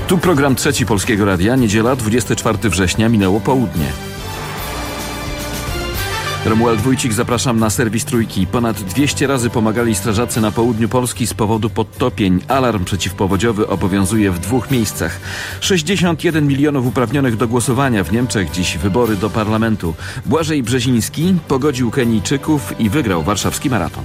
Tu program Trzeci Polskiego Radia. Niedziela, 24 września, minęło południe. Romuald Wójcik, zapraszam na serwis Trójki. Ponad 200 razy pomagali strażacy na południu Polski z powodu podtopień. Alarm przeciwpowodziowy obowiązuje w 2 miejscach. 61 milionów uprawnionych do głosowania. W Niemczech dziś wybory do parlamentu. Błażej Brzeziński pogodził Kenijczyków i wygrał warszawski maraton.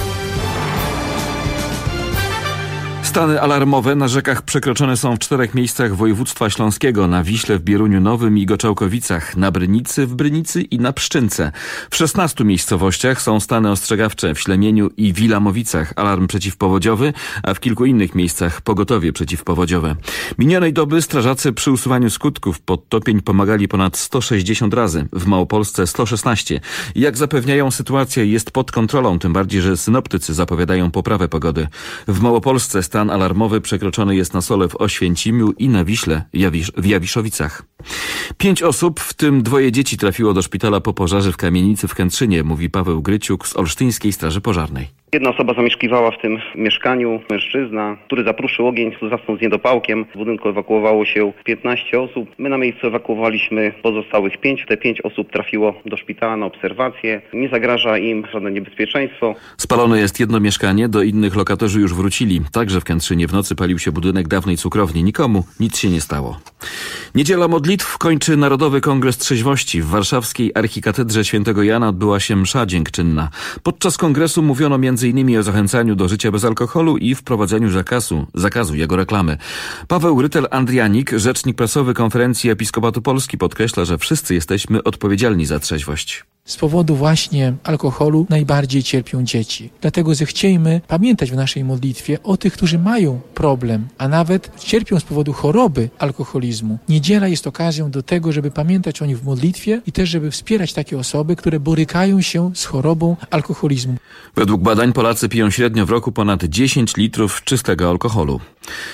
Stany alarmowe na rzekach przekroczone są w 4 miejscach województwa śląskiego: na Wiśle, w Bieruniu Nowym i Goczałkowicach, na Brynicy, w Brynicy i na Pszczynce. W 16 miejscowościach są stany ostrzegawcze: w Ślemieniu i Wilamowicach alarm przeciwpowodziowy, a w kilku innych miejscach pogotowie przeciwpowodziowe. Minionej doby strażacy przy usuwaniu skutków podtopień pomagali ponad 160 razy, w Małopolsce 116. Jak zapewniają, sytuacja jest pod kontrolą, tym bardziej, że synoptycy zapowiadają poprawę pogody. W Małopolsce stan alarmowy przekroczony jest na Sole w Oświęcimiu i na Wiśle w Jawiszowicach. 5 osób, w tym 2 dzieci, trafiło do szpitala po pożarze w kamienicy w Kętrzynie, mówi Paweł Gryciuk z Olsztyńskiej Straży Pożarnej. Jedna osoba zamieszkiwała w tym mieszkaniu, mężczyzna, który zapruszył ogień, zasnął z niedopałkiem. W budynku ewakuowało się 15 osób. My na miejscu ewakuowaliśmy pozostałych 5. Te 5 osób trafiło do szpitala na obserwację. Nie zagraża im żadne niebezpieczeństwo. Spalone jest jedno mieszkanie, do innych lokatorzy już wrócili. Także w Kętrzynie w nocy palił się budynek dawnej cukrowni. Nikomu nic się nie stało. Niedziela modlitw kończy Narodowy Kongres Trzeźwości. W warszawskiej archikatedrze Świętego Jana odbyła się msza dziękczynna. Podczas kongresu mówiono m.in. o zachęcaniu do życia bez alkoholu i wprowadzeniu zakazu jego reklamy. Paweł Rytel-Andrianik, rzecznik prasowy Konferencji Episkopatu Polski, podkreśla, że wszyscy jesteśmy odpowiedzialni za trzeźwość. Z powodu właśnie alkoholu najbardziej cierpią dzieci. Dlatego zechciejmy pamiętać w naszej modlitwie o tych, którzy mają problem, a nawet cierpią z powodu choroby alkoholizmu. Niedziela jest okazją do tego, żeby pamiętać o nich w modlitwie i też, żeby wspierać takie osoby, które borykają się z chorobą alkoholizmu. Według badań Polacy piją średnio w roku ponad 10 litrów czystego alkoholu.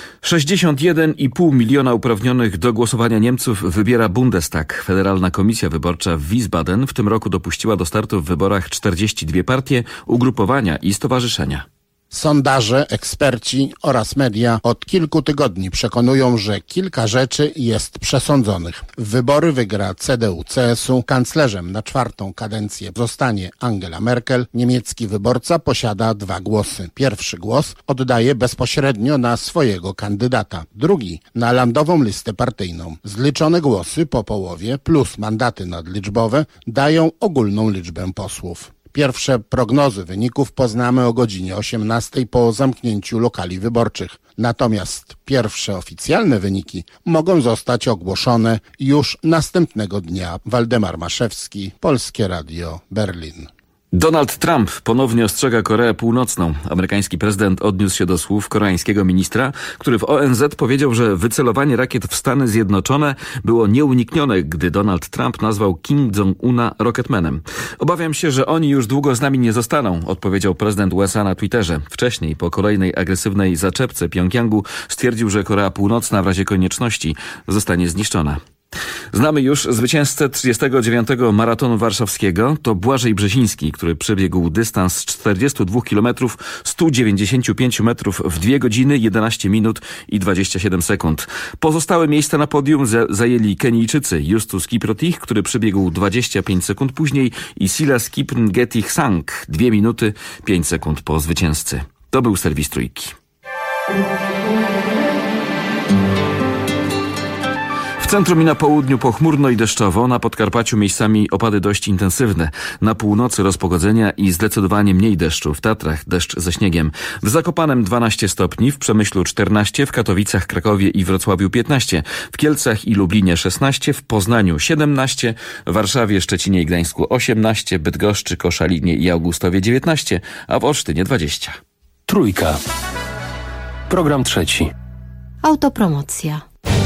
61,5 miliona uprawnionych do głosowania Niemców wybiera Bundestag. Federalna Komisja Wyborcza w Wiesbaden w tym roku dopuściła do startu w wyborach 42 partie, ugrupowania i stowarzyszenia. Sondaże, eksperci oraz media od kilku tygodni przekonują, że kilka rzeczy jest przesądzonych. Wybory wygra CDU-CSU, kanclerzem na 4. kadencję zostanie Angela Merkel. Niemiecki wyborca posiada 2 głosy. Pierwszy głos oddaje bezpośrednio na swojego kandydata, drugi na landową listę partyjną. Zliczone głosy po połowie plus mandaty nadliczbowe dają ogólną liczbę posłów. Pierwsze prognozy wyników poznamy o godzinie 18 po zamknięciu lokali wyborczych. Natomiast pierwsze oficjalne wyniki mogą zostać ogłoszone już następnego dnia. Waldemar Maszewski, Polskie Radio, Berlin. Donald Trump ponownie ostrzega Koreę Północną. Amerykański prezydent odniósł się do słów koreańskiego ministra, który w ONZ powiedział, że wycelowanie rakiet w Stany Zjednoczone było nieuniknione, gdy Donald Trump nazwał Kim Jong-una Rocketmanem. Obawiam się, że oni już długo z nami nie zostaną, odpowiedział prezydent USA na Twitterze. Wcześniej, po kolejnej agresywnej zaczepce Pjongjangu, stwierdził, że Korea Północna w razie konieczności zostanie zniszczona. Znamy już zwycięzcę 39. maratonu warszawskiego. To Błażej Brzeziński, który przebiegł dystans 42 km 195 metrów w 2 godziny 11 minut i 27 sekund. Pozostałe miejsca na podium zajęli Kenijczycy Justus Kiprotich, który przebiegł 25 sekund później, i Silas Kipngeti Sang 2 minuty 5 sekund po zwycięzcy. To był serwis Trójki. W centrum i na południu pochmurno i deszczowo, na Podkarpaciu miejscami opady dość intensywne. Na północy rozpogodzenia i zdecydowanie mniej deszczu. W Tatrach deszcz ze śniegiem. W Zakopanem 12 stopni, w Przemyślu 14, w Katowicach, Krakowie i Wrocławiu 15, w Kielcach i Lublinie 16, w Poznaniu 17, w Warszawie, Szczecinie i Gdańsku 18, Bydgoszczy, Koszalinie i Augustowie 19, a w Olsztynie 20. Trójka. Program trzeci. Autopromocja.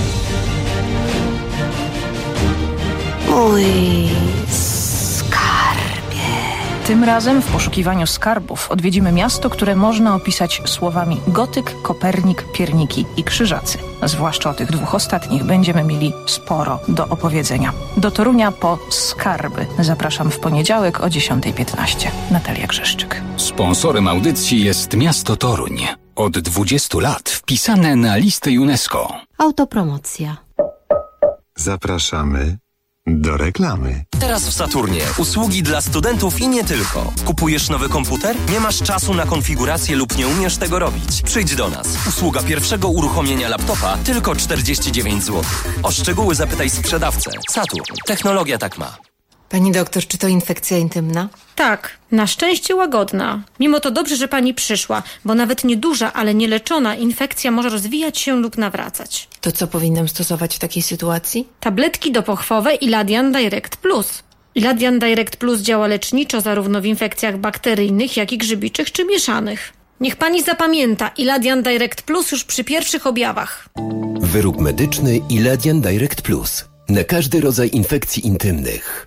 Mój skarbie. Tym razem w poszukiwaniu skarbów odwiedzimy miasto, które można opisać słowami gotyk, Kopernik, pierniki i krzyżacy. Zwłaszcza o tych 2 ostatnich będziemy mieli sporo do opowiedzenia. Do Torunia po skarby zapraszam w poniedziałek o 10:15. Natalia Grzeszczyk. Sponsorem audycji jest miasto Toruń. Od 20 lat wpisane na listę UNESCO. Autopromocja. Zapraszamy do reklamy. Teraz w Saturnie. Usługi dla studentów i nie tylko. Kupujesz nowy komputer? Nie masz czasu na konfigurację lub nie umiesz tego robić? Przyjdź do nas. Usługa pierwszego uruchomienia laptopa tylko 49 zł. O szczegóły zapytaj sprzedawcę. Saturn. Technologia tak ma. Pani doktor, czy to infekcja intymna? Tak, na szczęście łagodna. Mimo to dobrze, że pani przyszła, bo nawet nieduża, ale nieleczona infekcja może rozwijać się lub nawracać. To co powinnam stosować w takiej sytuacji? Tabletki dopochwowe Iladian Direct Plus. Iladian Direct Plus działa leczniczo zarówno w infekcjach bakteryjnych, jak i grzybiczych czy mieszanych. Niech pani zapamięta, Iladian Direct Plus już przy pierwszych objawach. Wyrób medyczny Iladian Direct Plus. Na każdy rodzaj infekcji intymnych.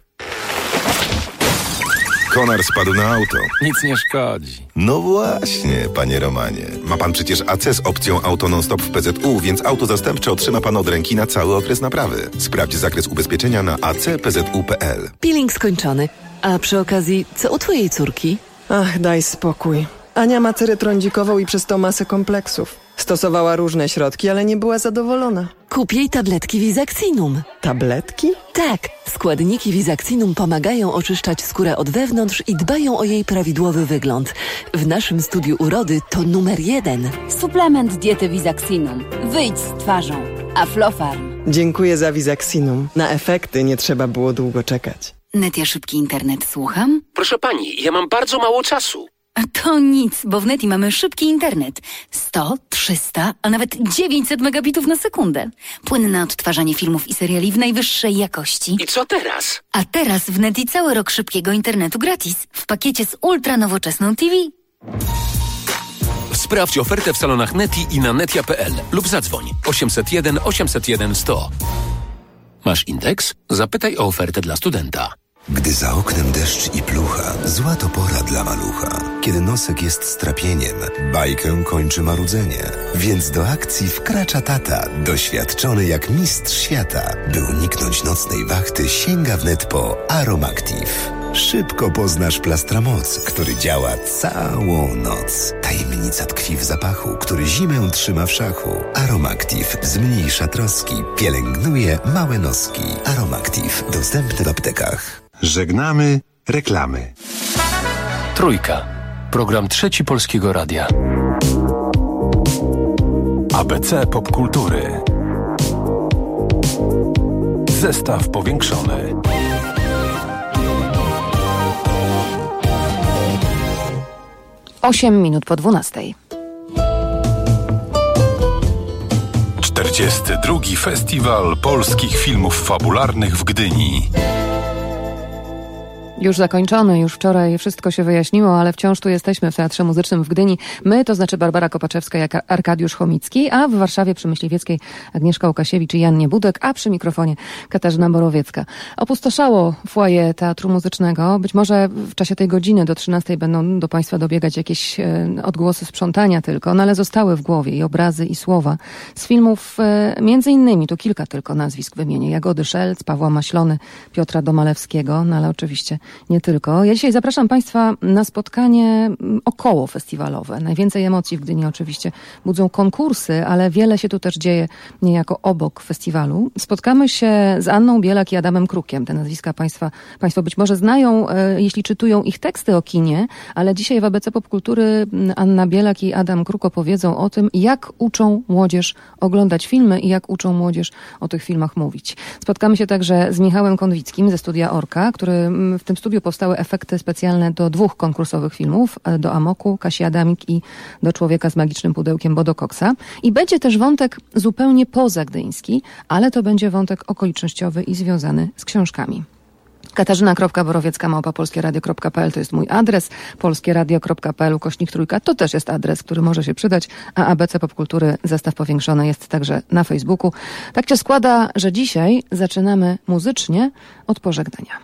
Konar spadł na auto. Nic nie szkodzi. No właśnie, panie Romanie. Ma pan przecież AC z opcją Auto Non-Stop w PZU, więc auto zastępcze otrzyma pan od ręki na cały okres naprawy. Sprawdź zakres ubezpieczenia na acpzu.pl. Peeling skończony. A przy okazji, co u twojej córki? Ach, daj spokój. Ania ma cerę trądzikową i przez to masę kompleksów. Stosowała różne środki, ale nie była zadowolona. Kup jej tabletki Visaxinum. Tabletki? Tak. Składniki Visaxinum pomagają oczyszczać skórę od wewnątrz i dbają o jej prawidłowy wygląd. W naszym studiu urody to numer 1. Suplement diety Visaxinum. Wyjdź z twarzą. Aflofarm. Dziękuję za Visaxinum. Na efekty nie trzeba było długo czekać. Netia szybki internet, słucham? Proszę pani, ja mam bardzo mało czasu. A to nic, bo w Neti mamy szybki internet. 100, 300, a nawet 900 megabitów na sekundę. Płynne odtwarzanie filmów i seriali w najwyższej jakości. I co teraz? A teraz w Neti cały rok szybkiego internetu gratis. W pakiecie z ultra nowoczesną TV. Sprawdź ofertę w salonach Neti i na netia.pl lub zadzwoń 801 801 100. Masz indeks? Zapytaj o ofertę dla studenta. Gdy za oknem deszcz i plucha, zła to pora dla malucha. Kiedy nosek jest strapieniem, bajkę kończy marudzenie. Więc do akcji wkracza tata, doświadczony jak mistrz świata. By uniknąć nocnej wachty, sięga wnet po Aromactive. Szybko poznasz Plastramoc, który działa całą noc. Tajemnica tkwi w zapachu, który zimę trzyma w szachu. Aromactive zmniejsza troski, pielęgnuje małe noski. Aromactive, dostępny w aptekach. Żegnamy reklamy. Trójka. Program Trzeci Polskiego Radia. ABC Popkultury. Zestaw powiększony. Osiem minut po 12. 42. Festiwal Polskich Filmów Fabularnych w Gdyni. Już zakończony, już wczoraj wszystko się wyjaśniło, ale wciąż tu jesteśmy w Teatrze Muzycznym w Gdyni. My, to znaczy Barbara Kopaczewska i Arkadiusz Chomicki, a w Warszawie przy Myśliwieckiej Agnieszka Łukasiewicz i Jan Niebudek, a przy mikrofonie Katarzyna Borowiecka. Opustoszało foyer Teatru Muzycznego. Być może w czasie tej godziny do 13 będą do Państwa dobiegać jakieś odgłosy sprzątania tylko, no ale zostały w głowie i obrazy, i słowa z filmów, między innymi, tu kilka tylko nazwisk wymienię, Jagody Szelc, Pawła Maślony, Piotra Domalewskiego, no ale oczywiście nie tylko. Ja dzisiaj zapraszam Państwa na spotkanie około festiwalowe. Najwięcej emocji w Gdyni oczywiście budzą konkursy, ale wiele się tu też dzieje niejako obok festiwalu. Spotkamy się z Anną Bielak i Adamem Krukiem. Te nazwiska Państwo być może znają, jeśli czytują ich teksty o kinie, ale dzisiaj w ABC Popkultury Anna Bielak i Adam Kruk opowiedzą o tym, jak uczą młodzież oglądać filmy i jak uczą młodzież o tych filmach mówić. Spotkamy się także z Michałem Konwickim ze Studia Orka, który w tym studiu powstały efekty specjalne do 2 konkursowych filmów, do Amoku, Kasi Adamik i do Człowieka z magicznym pudełkiem Bodo Coxa. I będzie też wątek zupełnie pozagdyński, ale to będzie wątek okolicznościowy i związany z książkami. Katarzyna.Borowiecka@polskieradio.pl to jest mój adres, polskieradio.pl/3 to też jest adres, który może się przydać, a ABC Popkultury Zestaw Powiększony jest także na Facebooku. Tak się składa, że dzisiaj zaczynamy muzycznie od pożegnania.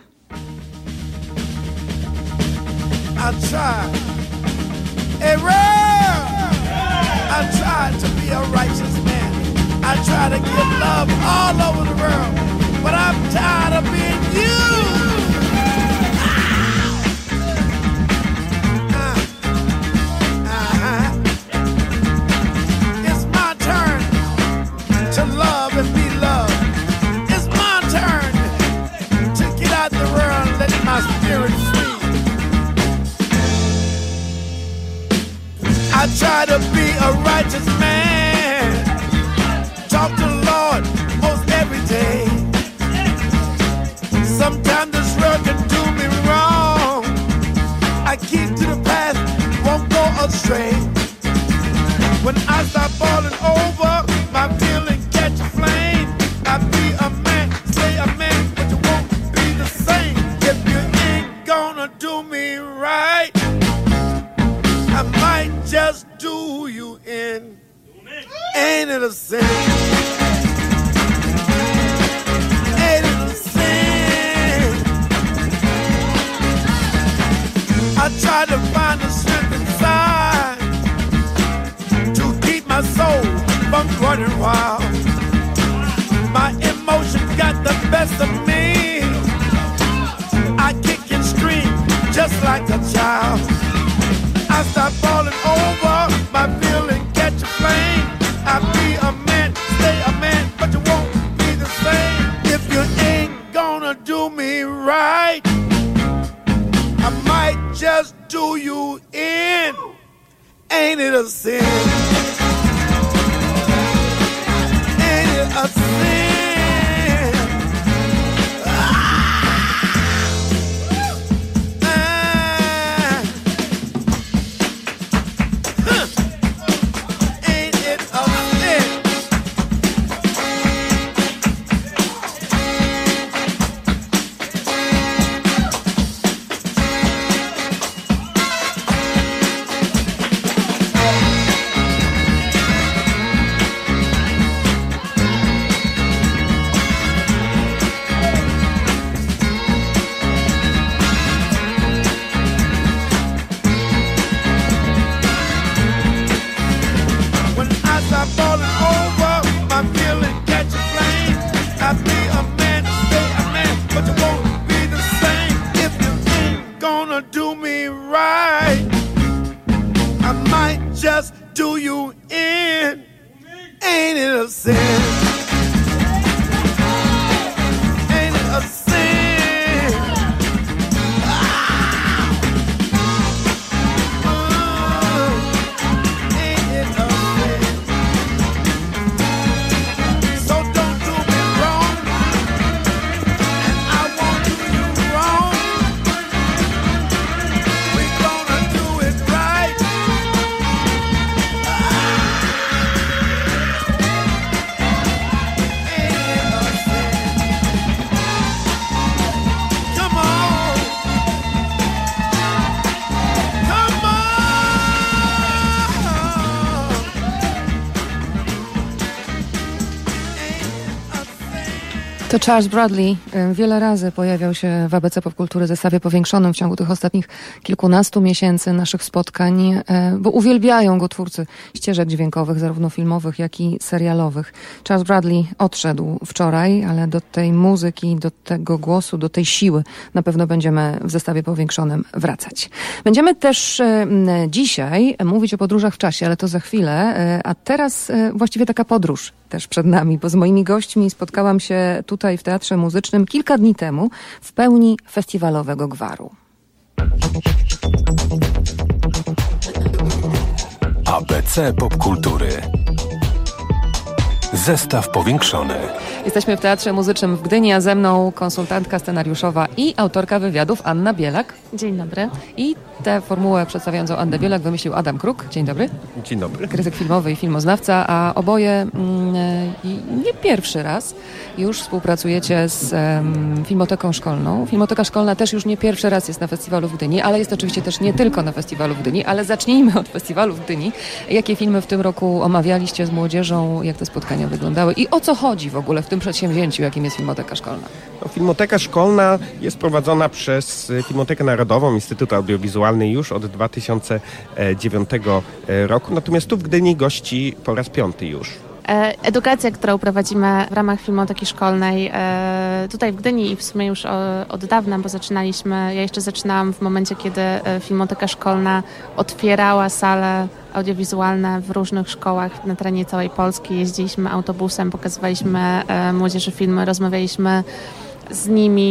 I tried. Hey, I tried to be a righteous man. I try to give love all over the world, but I'm tired of being used. I try to be a righteous man. Talk to the Lord most every day. Sometimes this world can do me wrong. I keep to the path, won't go astray. When I start falling over, my feeling catch a flame. I be a man, stay a man, but you won't be the same. If you ain't gonna do me right, I might just do you in. Ain't it a sin? Ain't it a sin? I try to find the strength inside to keep my soul from running wild. My emotion got the best of me. I kick and scream just like a child. I start falling over, my feeling catch a flame. I be a man, stay a man, but you won't be the same. If you ain't gonna do me right, I might just do you in. Ain't it a sin? Ain't it a sin? Ain't it a sin? Do you in? Ain't it a sin? Ain't it a sin? Ain't it a sin? So don't do me wrong, and I won't do you wrong. We're gonna do it right. To Charles Bradley wiele razy pojawiał się w ABC Popkultury zestawie powiększonym w ciągu tych ostatnich kilkunastu miesięcy naszych spotkań, bo uwielbiają go twórcy ścieżek dźwiękowych, zarówno filmowych, jak i serialowych. Charles Bradley odszedł wczoraj, ale do tej muzyki, do tego głosu, do tej siły na pewno będziemy w zestawie powiększonym wracać. Będziemy też dzisiaj mówić o podróżach w czasie, ale to za chwilę, a teraz właściwie taka podróż też przed nami, bo z moimi gośćmi spotkałam się tutaj w Teatrze Muzycznym kilka dni temu w pełni festiwalowego gwaru. ABC Popkultury. Zestaw powiększony. Jesteśmy w Teatrze Muzycznym w Gdyni, a ze mną konsultantka scenariuszowa i autorka wywiadów Anna Bielak. Dzień dobry. I tę formułę przedstawiającą Annę Bielak wymyślił Adam Kruk. Dzień dobry. Dzień dobry. Krytyk filmowy i filmoznawca, a oboje nie pierwszy raz już współpracujecie z Filmoteką Szkolną. Filmoteka Szkolna też już nie pierwszy raz jest na festiwalu w Gdyni, ale jest oczywiście też nie tylko na festiwalu w Gdyni, ale zacznijmy od festiwalu w Gdyni. Jakie filmy w tym roku omawialiście z młodzieżą, jak te spotkania wyglądały i o co chodzi w ogóle w tym przedsięwzięciu, jakim jest Filmoteka Szkolna? No, Filmoteka Szkolna jest prowadzona przez Filmotekę Narodową, Instytut Audiowizualny już od 2009 roku, natomiast tu w Gdyni gości po raz 5 już. Edukacja, którą prowadzimy w ramach Filmoteki Szkolnej tutaj w Gdyni i w sumie już od dawna, bo ja jeszcze zaczynałam w momencie, kiedy Filmoteka Szkolna otwierała sale audiowizualne w różnych szkołach na terenie całej Polski. Jeździliśmy autobusem, pokazywaliśmy młodzieży filmy, rozmawialiśmy z nimi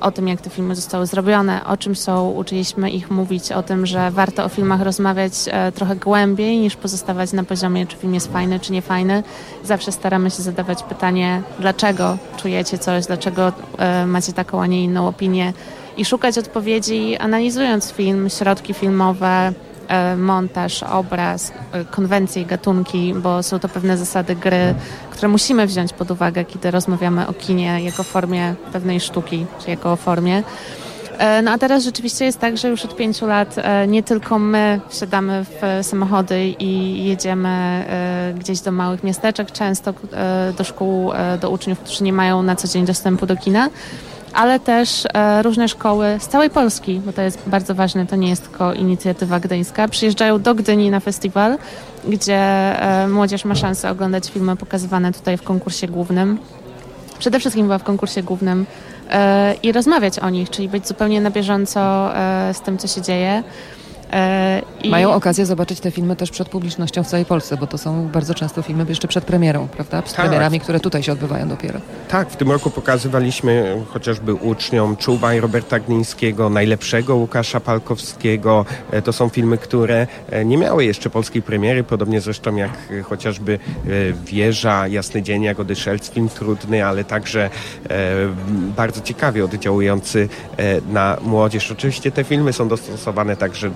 o tym, jak te filmy zostały zrobione, o czym są, uczyliśmy ich mówić o tym, że warto o filmach rozmawiać trochę głębiej niż pozostawać na poziomie, czy film jest fajny, czy nie fajny. Zawsze staramy się zadawać pytanie, dlaczego czujecie coś, dlaczego macie taką, a nie inną opinię i szukać odpowiedzi, analizując film, środki filmowe, montaż, obraz, konwencje i gatunki, bo są to pewne zasady gry, które musimy wziąć pod uwagę, kiedy rozmawiamy o kinie jako formie pewnej sztuki, czy jako o formie. No a teraz rzeczywiście jest tak, że już od 5 lat nie tylko my wsiadamy w samochody i jedziemy gdzieś do małych miasteczek, często do szkół, do uczniów, którzy nie mają na co dzień dostępu do kina, ale też różne szkoły z całej Polski, bo to jest bardzo ważne, to nie jest tylko inicjatywa gdyńska, przyjeżdżają do Gdyni na festiwal, gdzie młodzież ma szansę oglądać filmy pokazywane tutaj w konkursie głównym. Przede wszystkim była w konkursie głównym i rozmawiać o nich, czyli być zupełnie na bieżąco z tym, co się dzieje. Mają okazję zobaczyć te filmy też przed publicznością w całej Polsce, bo to są bardzo często filmy jeszcze przed premierą, prawda? Z premierami, które tutaj się odbywają dopiero. Tak, w tym roku pokazywaliśmy chociażby uczniom Czuwaj Roberta Glińskiego, Najlepszego Łukasza Palkowskiego. To są filmy, które nie miały jeszcze polskiej premiery, podobnie zresztą jak chociażby Wieża, Jasny Dzień Jagody Szelc, film trudny, ale także bardzo ciekawie oddziałujący na młodzież. Oczywiście te filmy są dostosowane także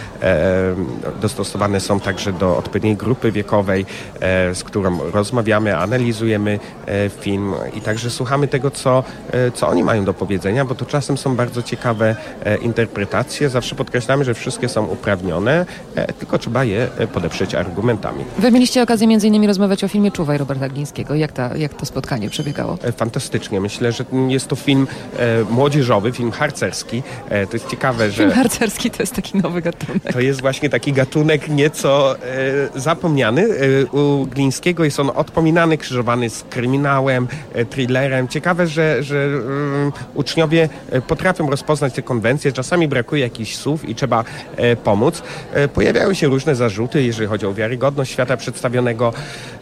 są także do odpowiedniej grupy wiekowej, z którą rozmawiamy, analizujemy film i także słuchamy tego, co oni mają do powiedzenia, bo to czasem są bardzo ciekawe interpretacje. Zawsze podkreślamy, że wszystkie są uprawnione, tylko trzeba je podeprzeć argumentami. Wy mieliście okazję między innymi rozmawiać o filmie Czuwaj Roberta Glińskiego. Jak to spotkanie przebiegało? Fantastycznie. Myślę, że jest to film młodzieżowy, film harcerski. To jest ciekawe, że... Film harcerski to jest taki nowy gatunek. To jest właśnie taki gatunek nieco zapomniany. U Glińskiego jest on odpominany, krzyżowany z kryminałem, thrillerem. Ciekawe, że uczniowie potrafią rozpoznać te konwencje. Czasami brakuje jakichś słów i trzeba pomóc. Pojawiają się różne zarzuty, jeżeli chodzi o wiarygodność świata przedstawionego,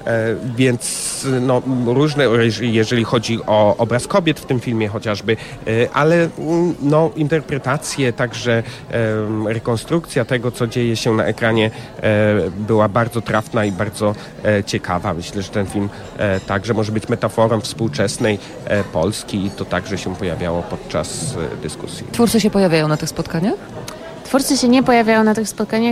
więc różne, jeżeli chodzi o obraz kobiet w tym filmie chociażby, ale interpretacje, także rekonstrukcja tego, co dzieje się na ekranie, była bardzo trafna i bardzo ciekawa. Myślę, że ten film także może być metaforą współczesnej Polski i to także się pojawiało podczas dyskusji. Twórcy się pojawiają na tych spotkaniach? Twórcy się nie pojawiają na tych spotkaniach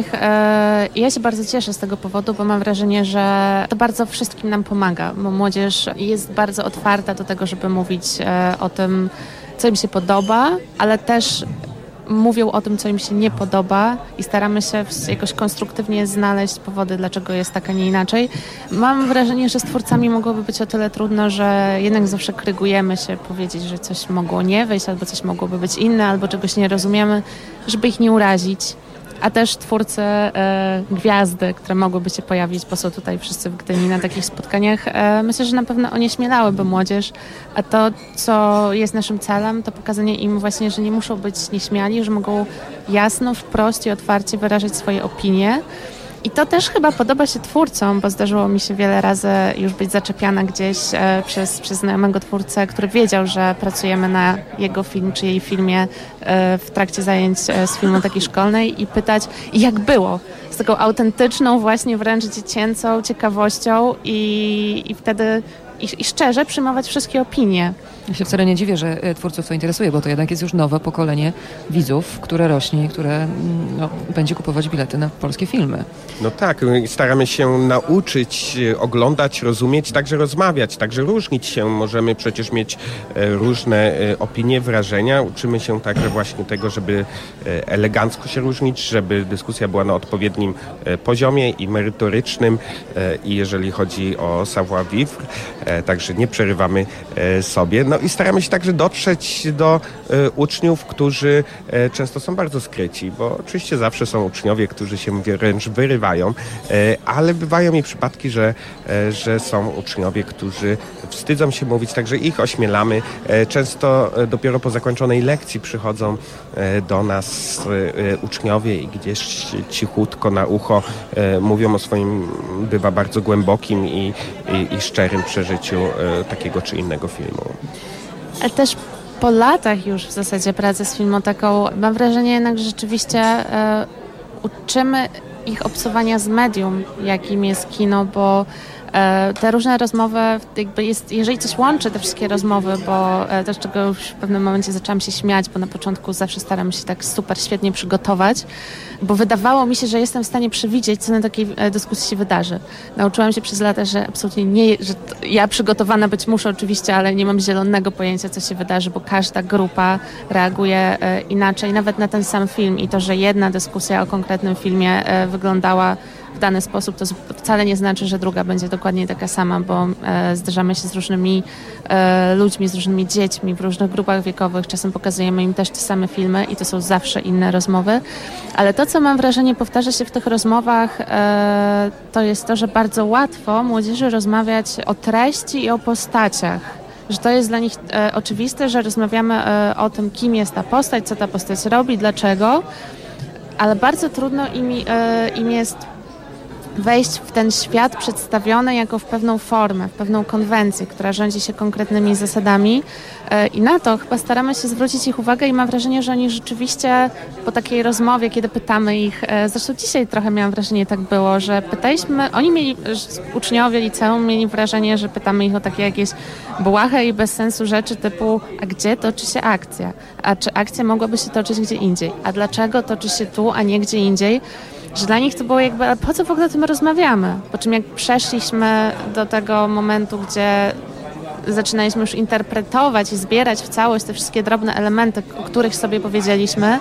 i ja się bardzo cieszę z tego powodu, bo mam wrażenie, że to bardzo wszystkim nam pomaga, bo młodzież jest bardzo otwarta do tego, żeby mówić o tym, co im się podoba, ale też mówią o tym, co im się nie podoba i staramy się jakoś konstruktywnie znaleźć powody, dlaczego jest tak, a nie inaczej. Mam wrażenie, że z twórcami mogłoby być o tyle trudno, że jednak zawsze krygujemy się powiedzieć, że coś mogło nie wyjść, albo coś mogłoby być inne, albo czegoś nie rozumiemy, żeby ich nie urazić. A też twórcy, gwiazdy, które mogłyby się pojawić, bo są tutaj wszyscy w Gdyni na takich spotkaniach, myślę, że na pewno onieśmielałyby młodzież, a to, co jest naszym celem, to pokazanie im właśnie, że nie muszą być nieśmiali, że mogą jasno, wprost i otwarcie wyrażać swoje opinie. I to też chyba podoba się twórcom, bo zdarzyło mi się wiele razy już być zaczepiana gdzieś przez znajomego twórcę, który wiedział, że pracujemy na jego film czy jej filmie w trakcie zajęć z filmoteki szkolnej i pytać, jak było? Z taką autentyczną, właśnie wręcz dziecięcą ciekawością i wtedy i szczerze przyjmować wszystkie opinie. Ja się wcale nie dziwię, że twórców to interesuje, bo to jednak jest już nowe pokolenie widzów, które rośnie i które będzie kupować bilety na polskie filmy. No tak, staramy się nauczyć, oglądać, rozumieć, także rozmawiać, także różnić się. Możemy przecież mieć różne opinie, wrażenia. Uczymy się także właśnie tego, żeby elegancko się różnić, żeby dyskusja była na odpowiednim poziomie i merytorycznym. I jeżeli chodzi o savoir-vivre, także nie przerywamy sobie. No i staramy się także dotrzeć do uczniów, którzy często są bardzo skryci, bo oczywiście zawsze są uczniowie, którzy się wręcz wyrywają, ale bywają i przypadki, że są uczniowie, którzy wstydzą się mówić, także ich ośmielamy. Często dopiero po zakończonej lekcji przychodzą do nas uczniowie i gdzieś cichutko na ucho mówią o swoim, bywa bardzo głębokim i szczerym przeżyciu takiego czy innego filmu. Ale też Po latach już w zasadzie pracy z Filmoteką mam wrażenie jednak, że rzeczywiście uczymy ich obcowania z medium, jakim jest kino, bo te różne rozmowy, jakby jeżeli coś łączy te wszystkie rozmowy, bo też czego już w pewnym momencie zaczęłam się śmiać, bo na początku zawsze staram się tak super świetnie przygotować, bo wydawało mi się, że jestem w stanie przewidzieć, co na takiej dyskusji się wydarzy. Nauczyłam się przez lata, że absolutnie nie, że ja przygotowana być muszę oczywiście, ale nie mam zielonego pojęcia, co się wydarzy, bo każda grupa reaguje inaczej, nawet na ten sam film i to, że jedna dyskusja o konkretnym filmie wyglądała w dany sposób, to wcale nie znaczy, że druga będzie dokładnie taka sama, bo zderzamy się z różnymi ludźmi, z różnymi dziećmi w różnych grupach wiekowych. Czasem pokazujemy im też te same filmy i to są zawsze inne rozmowy. Ale to, co mam wrażenie powtarza się w tych rozmowach, to jest to, że bardzo łatwo młodzieży rozmawiać o treści i o postaciach. Że to jest dla nich oczywiste, że rozmawiamy o tym, kim jest ta postać, co ta postać robi, dlaczego, ale bardzo trudno im jest wejść w ten świat przedstawiony jako w pewną formę, w pewną konwencję, która rządzi się konkretnymi zasadami i na to chyba staramy się zwrócić ich uwagę i mam wrażenie, że oni rzeczywiście po takiej rozmowie, kiedy pytamy ich, zresztą dzisiaj trochę miałam wrażenie, tak było, że pytaliśmy, oni mieli, uczniowie liceum mieli wrażenie, że pytamy ich o takie jakieś błahe i bez sensu rzeczy typu, a gdzie toczy się akcja? A czy akcja mogłaby się toczyć gdzie indziej? A dlaczego toczy się tu, a nie gdzie indziej? Że dla nich to było jakby, ale po co w ogóle o tym rozmawiamy? Po czym jak przeszliśmy do tego momentu, gdzie zaczynaliśmy już interpretować i zbierać w całość te wszystkie drobne elementy, o których sobie powiedzieliśmy,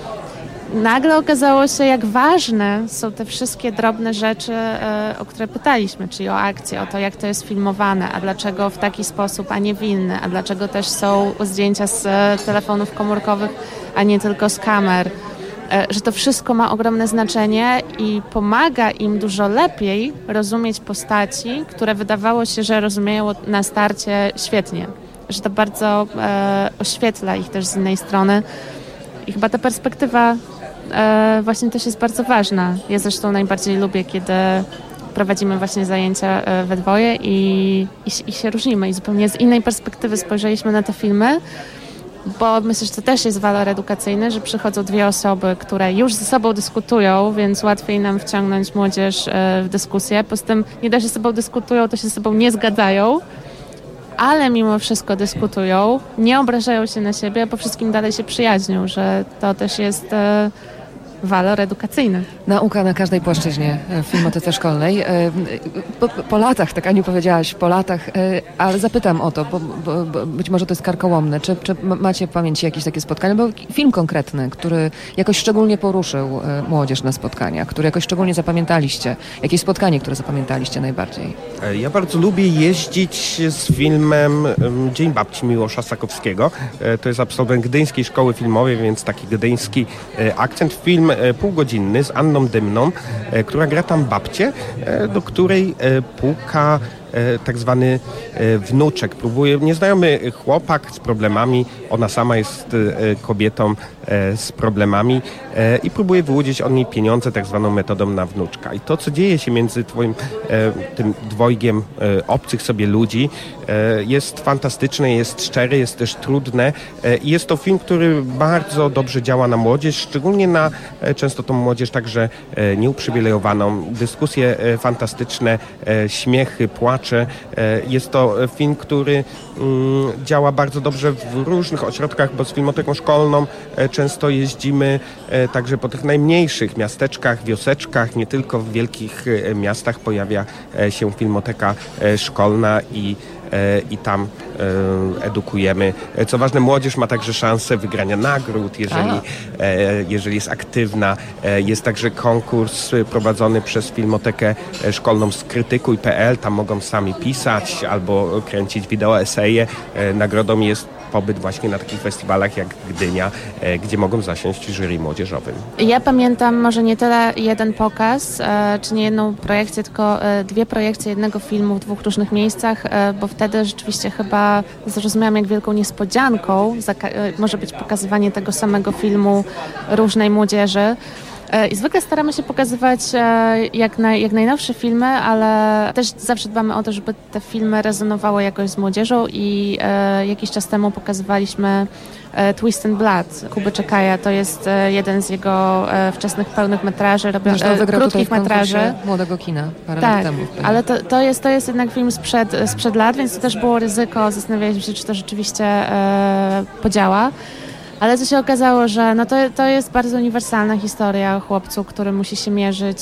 nagle okazało się, jak ważne są te wszystkie drobne rzeczy, o które pytaliśmy, czyli o akcję, o to, jak to jest filmowane, a dlaczego w taki sposób, a nie w inny, a dlaczego też są zdjęcia z telefonów komórkowych, a nie tylko z kamer. Że to wszystko ma ogromne znaczenie i pomaga im dużo lepiej rozumieć postaci, które wydawało się, że rozumieją na starcie świetnie. Że to bardzo oświetla ich też z innej strony. I chyba ta perspektywa właśnie też jest bardzo ważna. Ja zresztą najbardziej lubię, kiedy prowadzimy właśnie zajęcia we dwoje i się różnimy i zupełnie z innej perspektywy spojrzeliśmy na te filmy. Bo myślę, że to też jest walor edukacyjny, że przychodzą dwie osoby, które już ze sobą dyskutują, więc łatwiej nam wciągnąć młodzież w dyskusję. Poza tym nie dość, że ze sobą dyskutują, to się ze sobą nie zgadzają, ale mimo wszystko dyskutują, nie obrażają się na siebie, a po wszystkim dalej się przyjaźnią, że to też jest walor edukacyjny. Nauka na każdej płaszczyźnie w Filmotece Szkolnej. Po latach, tak Aniu powiedziałaś, po latach, ale zapytam o to, bo być może to jest karkołomne. Czy macie w pamięci jakieś takie spotkania? Bo film konkretny, który jakoś szczególnie poruszył młodzież na spotkaniach, który jakoś szczególnie zapamiętaliście. Jakieś spotkanie, które zapamiętaliście najbardziej? Ja bardzo lubię jeździć z filmem Dzień Babci Miłosza Sakowskiego. To jest absolwent Gdyńskiej Szkoły Filmowej, więc taki gdyński akcent. Film półgodzinny z Anną Dymną, która gra tam babcię, do której puka tak zwany wnuczek. Próbuje, nieznajomy chłopak z problemami, ona sama jest kobietą z problemami i próbuje wyłudzić od niej pieniądze tak zwaną metodą na wnuczka. I to, co dzieje się między tym dwojgiem obcych sobie ludzi, jest fantastyczne, jest szczere, jest też trudne i jest to film, który bardzo dobrze działa na młodzież, szczególnie na często tą młodzież także nieuprzywilejowaną. Dyskusje fantastyczne, śmiechy, płacze. Jest to film, który działa bardzo dobrze w różnych ośrodkach, bo z Filmoteką Szkolną często jeździmy także po tych najmniejszych miasteczkach, wioseczkach, nie tylko w wielkich miastach pojawia się Filmoteka Szkolna i tam edukujemy. Co ważne, młodzież ma także szansę wygrania nagród, jeżeli jest aktywna. Jest także konkurs prowadzony przez Filmotekę Szkolną Skrytykuj.pl. Tam mogą sami pisać albo kręcić wideo eseje. Nagrodą jest pobyt właśnie na takich festiwalach jak Gdynia, gdzie mogą zasiąść jury młodzieżowym. Ja pamiętam może nie tyle jeden pokaz, czy nie jedną projekcję, tylko dwie projekcje jednego filmu w dwóch różnych miejscach, bo wtedy rzeczywiście chyba zrozumiałam, jak wielką niespodzianką może być pokazywanie tego samego filmu różnej młodzieży. I zwykle staramy się pokazywać jak najnowsze filmy, ale też zawsze dbamy o to, żeby te filmy rezonowały jakoś z młodzieżą i jakiś czas temu pokazywaliśmy Twist and Blood Kuby Czekaja. To jest jeden z jego wczesnych pełnych metraży, krótkich metraży. Młodego kina parę lat temu. Ale to jest jednak film sprzed lat, więc to też było ryzyko. Zastanawialiśmy się, czy to rzeczywiście podziała. Ale co się okazało, że to jest bardzo uniwersalna historia o chłopcu, który musi się mierzyć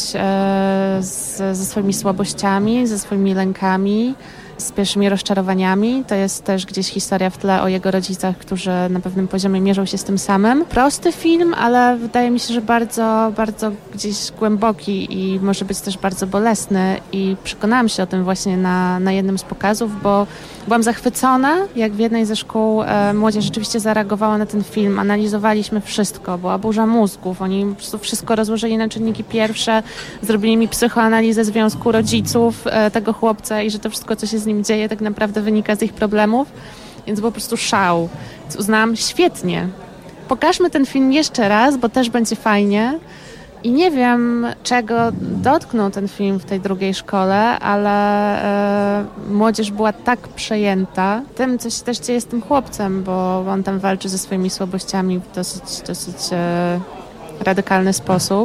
ze swoimi słabościami, ze swoimi lękami, z pierwszymi rozczarowaniami. To jest też gdzieś historia w tle o jego rodzicach, którzy na pewnym poziomie mierzą się z tym samym. Prosty film, ale wydaje mi się, że bardzo, bardzo gdzieś głęboki i może być też bardzo bolesny i przekonałam się o tym właśnie na jednym z pokazów, bo byłam zachwycona, jak w jednej ze szkół młodzież rzeczywiście zareagowała na ten film. Analizowaliśmy wszystko, była burza mózgów. Oni po prostu wszystko rozłożyli na czynniki pierwsze, zrobili mi psychoanalizę związku rodziców tego chłopca i że to wszystko, co się z nim dzieje, tak naprawdę wynika z ich problemów. Więc był po prostu szał. Więc uznałam, świetnie. Pokażmy ten film jeszcze raz, bo też będzie fajnie. I nie wiem, czego dotknął ten film w tej drugiej szkole, ale młodzież była tak przejęta tym, co się też dzieje z tym chłopcem, bo on tam walczy ze swoimi słabościami w dosyć radykalny sposób.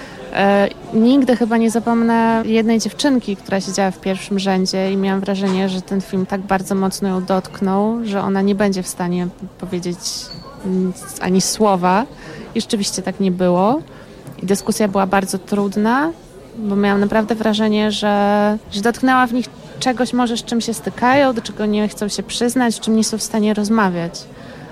Nigdy chyba nie zapomnę jednej dziewczynki, która siedziała w pierwszym rzędzie i miałam wrażenie, że ten film tak bardzo mocno ją dotknął, że ona nie będzie w stanie powiedzieć ani słowa. I rzeczywiście tak nie było. I dyskusja była bardzo trudna, bo miałam naprawdę wrażenie, że dotknęła w nich czegoś może, z czym się stykają, do czego nie chcą się przyznać, z czym nie są w stanie rozmawiać.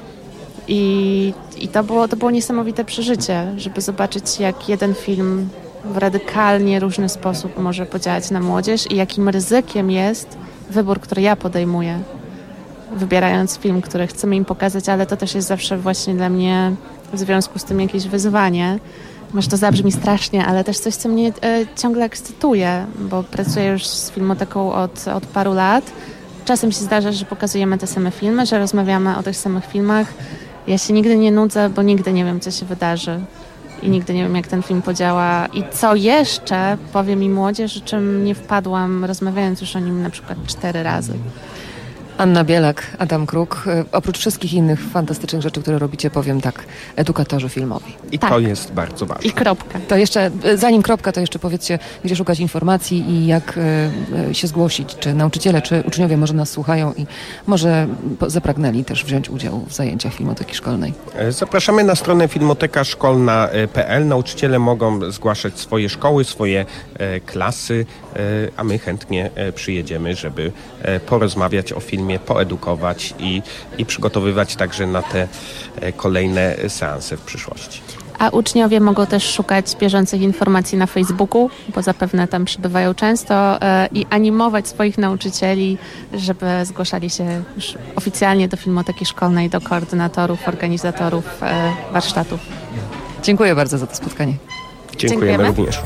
I to było niesamowite przeżycie, żeby zobaczyć, jak jeden film w radykalnie różny sposób może podziałać na młodzież i jakim ryzykiem jest wybór, który ja podejmuję, wybierając film, który chcemy im pokazać, ale to też jest zawsze właśnie dla mnie w związku z tym jakieś wyzwanie. Może to zabrzmi strasznie, ale też coś, co mnie ciągle ekscytuje, bo pracuję już z Filmoteką od paru lat. Czasem się zdarza, że pokazujemy te same filmy, że rozmawiamy o tych samych filmach. Ja się nigdy nie nudzę, bo nigdy nie wiem, co się wydarzy i nigdy nie wiem, jak ten film podziała i co jeszcze powie mi młodzież, o czym nie wpadłam, rozmawiając już o nim na przykład 4 razy. Anna Bielak, Adam Kruk. Oprócz wszystkich innych fantastycznych rzeczy, które robicie, powiem tak, edukatorzy filmowi. I tak. To jest bardzo ważne. I kropka. To jeszcze, zanim kropka, to jeszcze powiedzcie, gdzie szukać informacji i jak się zgłosić. Czy nauczyciele, czy uczniowie może nas słuchają i może zapragnęli też wziąć udział w zajęciach Filmoteki Szkolnej. Zapraszamy na stronę filmotekaszkolna.pl. Nauczyciele mogą zgłaszać swoje szkoły, swoje klasy, a my chętnie przyjedziemy, żeby porozmawiać o filmie, poedukować i przygotowywać także na te kolejne seanse w przyszłości. A uczniowie mogą też szukać bieżących informacji na Facebooku, bo zapewne tam przybywają często i animować swoich nauczycieli, żeby zgłaszali się już oficjalnie do Filmoteki Szkolnej, do koordynatorów, organizatorów warsztatów. Dziękuję bardzo za to spotkanie. Dziękujemy również.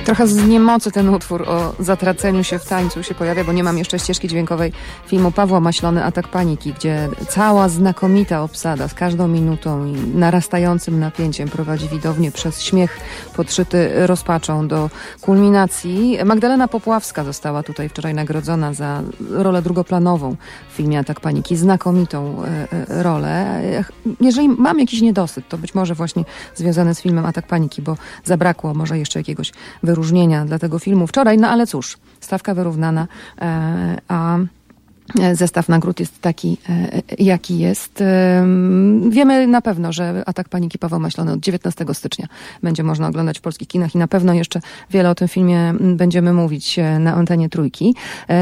Trochę z niemocy ten utwór o zatraceniu się w tańcu się pojawia, bo nie mam jeszcze ścieżki dźwiękowej filmu Pawła Maślony Atak paniki, gdzie cała znakomita obsada z każdą minutą i narastającym napięciem prowadzi widownię przez śmiech podszyty rozpaczą do kulminacji. Magdalena Popławska została tutaj wczoraj nagrodzona za rolę drugoplanową w filmie Atak paniki. Znakomitą rolę. Jeżeli mam jakiś niedosyt, to być może właśnie związany z filmem Atak paniki, bo zabrakło może jeszcze jakiegoś wyróżnienia dla tego filmu wczoraj, no ale cóż, stawka wyrównana, a zestaw nagród jest taki, jaki jest. Wiemy na pewno, że Atak paniki Paweł Maślony od 19 stycznia będzie można oglądać w polskich kinach i na pewno jeszcze wiele o tym filmie będziemy mówić na antenie Trójki.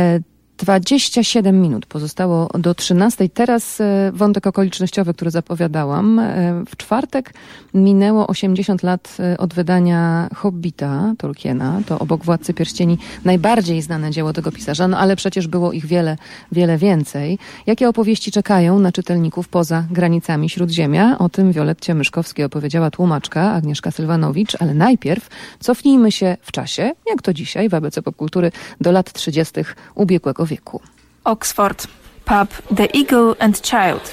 27 minut pozostało do 13. Teraz wątek okolicznościowy, który zapowiadałam. W czwartek minęło 80 lat od wydania Hobbita Tolkiena. To obok Władcy Pierścieni najbardziej znane dzieło tego pisarza, no ale przecież było ich wiele, wiele więcej. Jakie opowieści czekają na czytelników poza granicami Śródziemia? O tym Violetcie Myszkowskiej opowiedziała tłumaczka Agnieszka Sylwanowicz, ale najpierw cofnijmy się w czasie, jak to dzisiaj w ABC Popkultury, do lat 30. ubiegłego wieku. Oxford. Pub The Eagle and Child.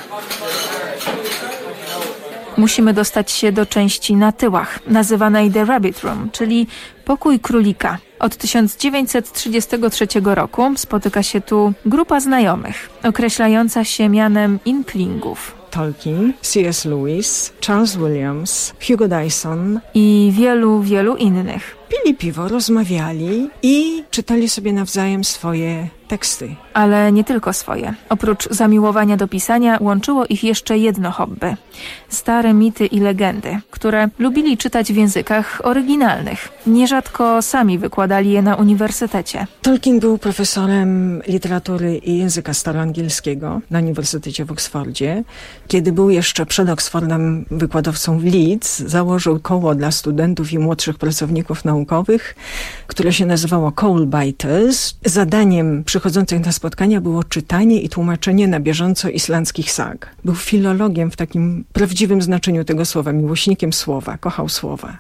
Musimy dostać się do części na tyłach, nazywanej The Rabbit Room, czyli pokój królika. Od 1933 roku spotyka się tu grupa znajomych, określająca się mianem Inklingów. Tolkien, C.S. Lewis, Charles Williams, Hugo Dyson i wielu, wielu innych. Pili piwo, rozmawiali i czytali sobie nawzajem swoje teksty. Ale nie tylko swoje. Oprócz zamiłowania do pisania łączyło ich jeszcze jedno hobby. Stare mity i legendy, które lubili czytać w językach oryginalnych. Nierzadko sami wykładali je na uniwersytecie. Tolkien był profesorem literatury i języka staroangielskiego na Uniwersytecie w Oksfordzie. Kiedy był jeszcze przed Oksfordem wykładowcą w Leeds, założył koło dla studentów i młodszych pracowników naukowych, które się nazywało Coalbiters. Zadaniem przychodzących na spotkania było czytanie i tłumaczenie na bieżąco islandzkich sag. Był filologiem w takim prawdziwym znaczeniu tego słowa, miłośnikiem słowa, kochał słowa.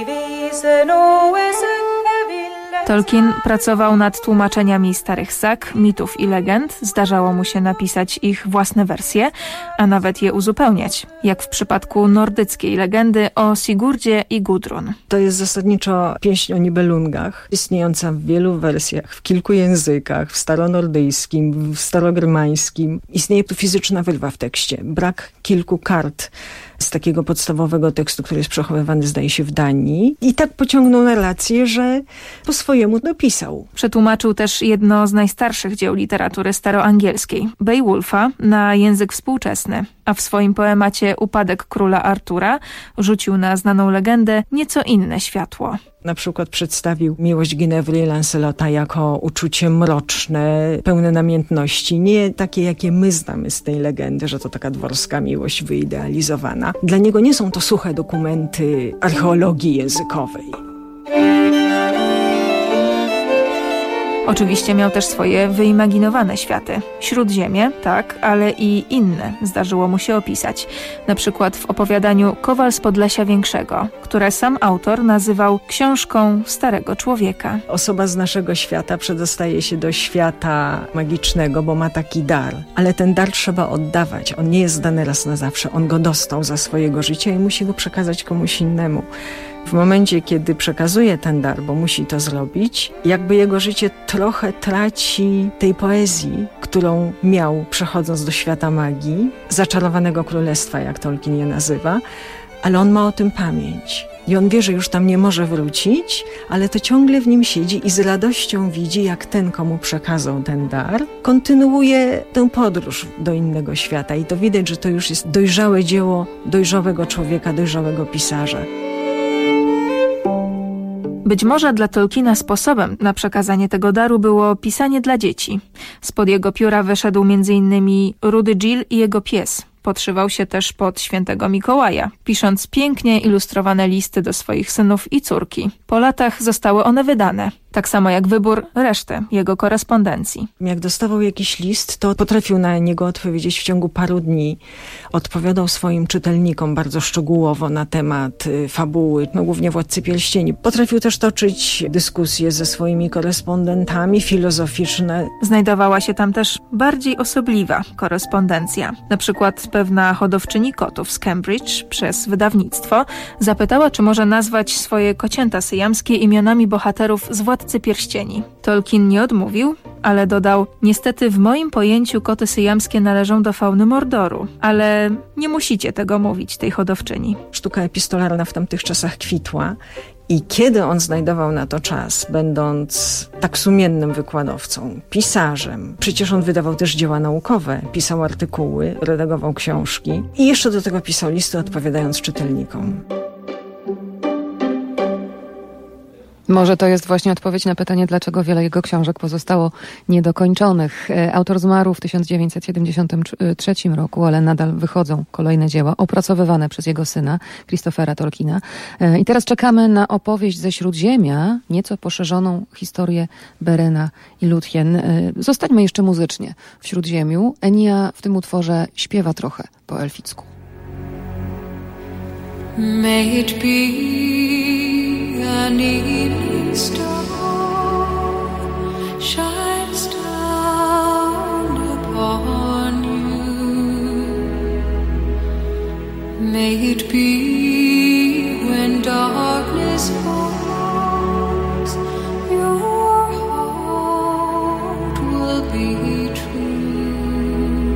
Tolkien pracował nad tłumaczeniami starych sag, mitów i legend. Zdarzało mu się napisać ich własne wersje, a nawet je uzupełniać, jak w przypadku nordyckiej legendy o Sigurdzie i Gudrun. To jest zasadniczo pieśń o Nibelungach, istniejąca w wielu wersjach, w kilku językach, w staronordyjskim, w starogermańskim. Istnieje tu fizyczna wyrwa w tekście, brak kilku kart z takiego podstawowego tekstu, który jest przechowywany, zdaje się, w Danii. I tak pociągnął narrację, że po swojemu dopisał. Przetłumaczył też jedno z najstarszych dzieł literatury staroangielskiej, Beowulfa, na język współczesny, a w swoim poemacie Upadek króla Artura rzucił na znaną legendę nieco inne światło. Na przykład przedstawił miłość Ginevry i Lancelota jako uczucie mroczne, pełne namiętności, nie takie, jakie my znamy z tej legendy, że to taka dworska miłość wyidealizowana. Dla niego nie są to suche dokumenty archeologii językowej. Oczywiście miał też swoje wyimaginowane światy. Śródziemie, tak, ale i inne zdarzyło mu się opisać. Na przykład w opowiadaniu Kowal z Podlesia Większego, które sam autor nazywał książką starego człowieka. Osoba z naszego świata przedostaje się do świata magicznego, bo ma taki dar. Ale ten dar trzeba oddawać. On nie jest dany raz na zawsze. On go dostał za swojego życia i musi go przekazać komuś innemu. W momencie, kiedy przekazuje ten dar, bo musi to zrobić, jakby jego życie trochę traci tej poezji, którą miał przechodząc do świata magii, zaczarowanego królestwa, jak Tolkien je nazywa, ale on ma o tym pamięć. I on wie, że już tam nie może wrócić, ale to ciągle w nim siedzi i z radością widzi, jak ten, komu przekazał ten dar, kontynuuje tę podróż do innego świata. I to widać, że to już jest dojrzałe dzieło dojrzałego człowieka, dojrzałego pisarza. Być może dla Tolkiena sposobem na przekazanie tego daru było pisanie dla dzieci. Spod jego pióra wyszedł m.in. Rudy Gill i jego pies. Podszywał się też pod świętego Mikołaja, pisząc pięknie ilustrowane listy do swoich synów i córki. Po latach zostały one wydane. Tak samo jak wybór reszty jego korespondencji. Jak dostawał jakiś list, to potrafił na niego odpowiedzieć w ciągu paru dni. Odpowiadał swoim czytelnikom bardzo szczegółowo na temat fabuły, głównie Władcy Pierścieni. Potrafił też toczyć dyskusje ze swoimi korespondentami, filozoficzne. Znajdowała się tam też bardziej osobliwa korespondencja. Na przykład pewna hodowczyni kotów z Cambridge przez wydawnictwo zapytała, czy może nazwać swoje kocięta syjamskie imionami bohaterów z Władcy Pierścieni. Tolkien nie odmówił, ale dodał: niestety w moim pojęciu koty syjamskie należą do fauny Mordoru, ale nie musicie tego mówić tej hodowczyni. Sztuka epistolarna w tamtych czasach kwitła i kiedy on znajdował na to czas, będąc tak sumiennym wykładowcą, pisarzem, przecież on wydawał też dzieła naukowe, pisał artykuły, redagował książki i jeszcze do tego pisał listy, odpowiadając czytelnikom. Może to jest właśnie odpowiedź na pytanie, dlaczego wiele jego książek pozostało niedokończonych. Autor zmarł w 1973 roku, ale nadal wychodzą kolejne dzieła opracowywane przez jego syna, Christophera Tolkiena. I teraz czekamy na opowieść ze Śródziemia, nieco poszerzoną historię Berena i Lúthien. Zostańmy jeszcze muzycznie w Śródziemiu. Enya w tym utworze śpiewa trochę po elficku. May it be an evening star shines down upon you. May it be when darkness falls, your heart will be true.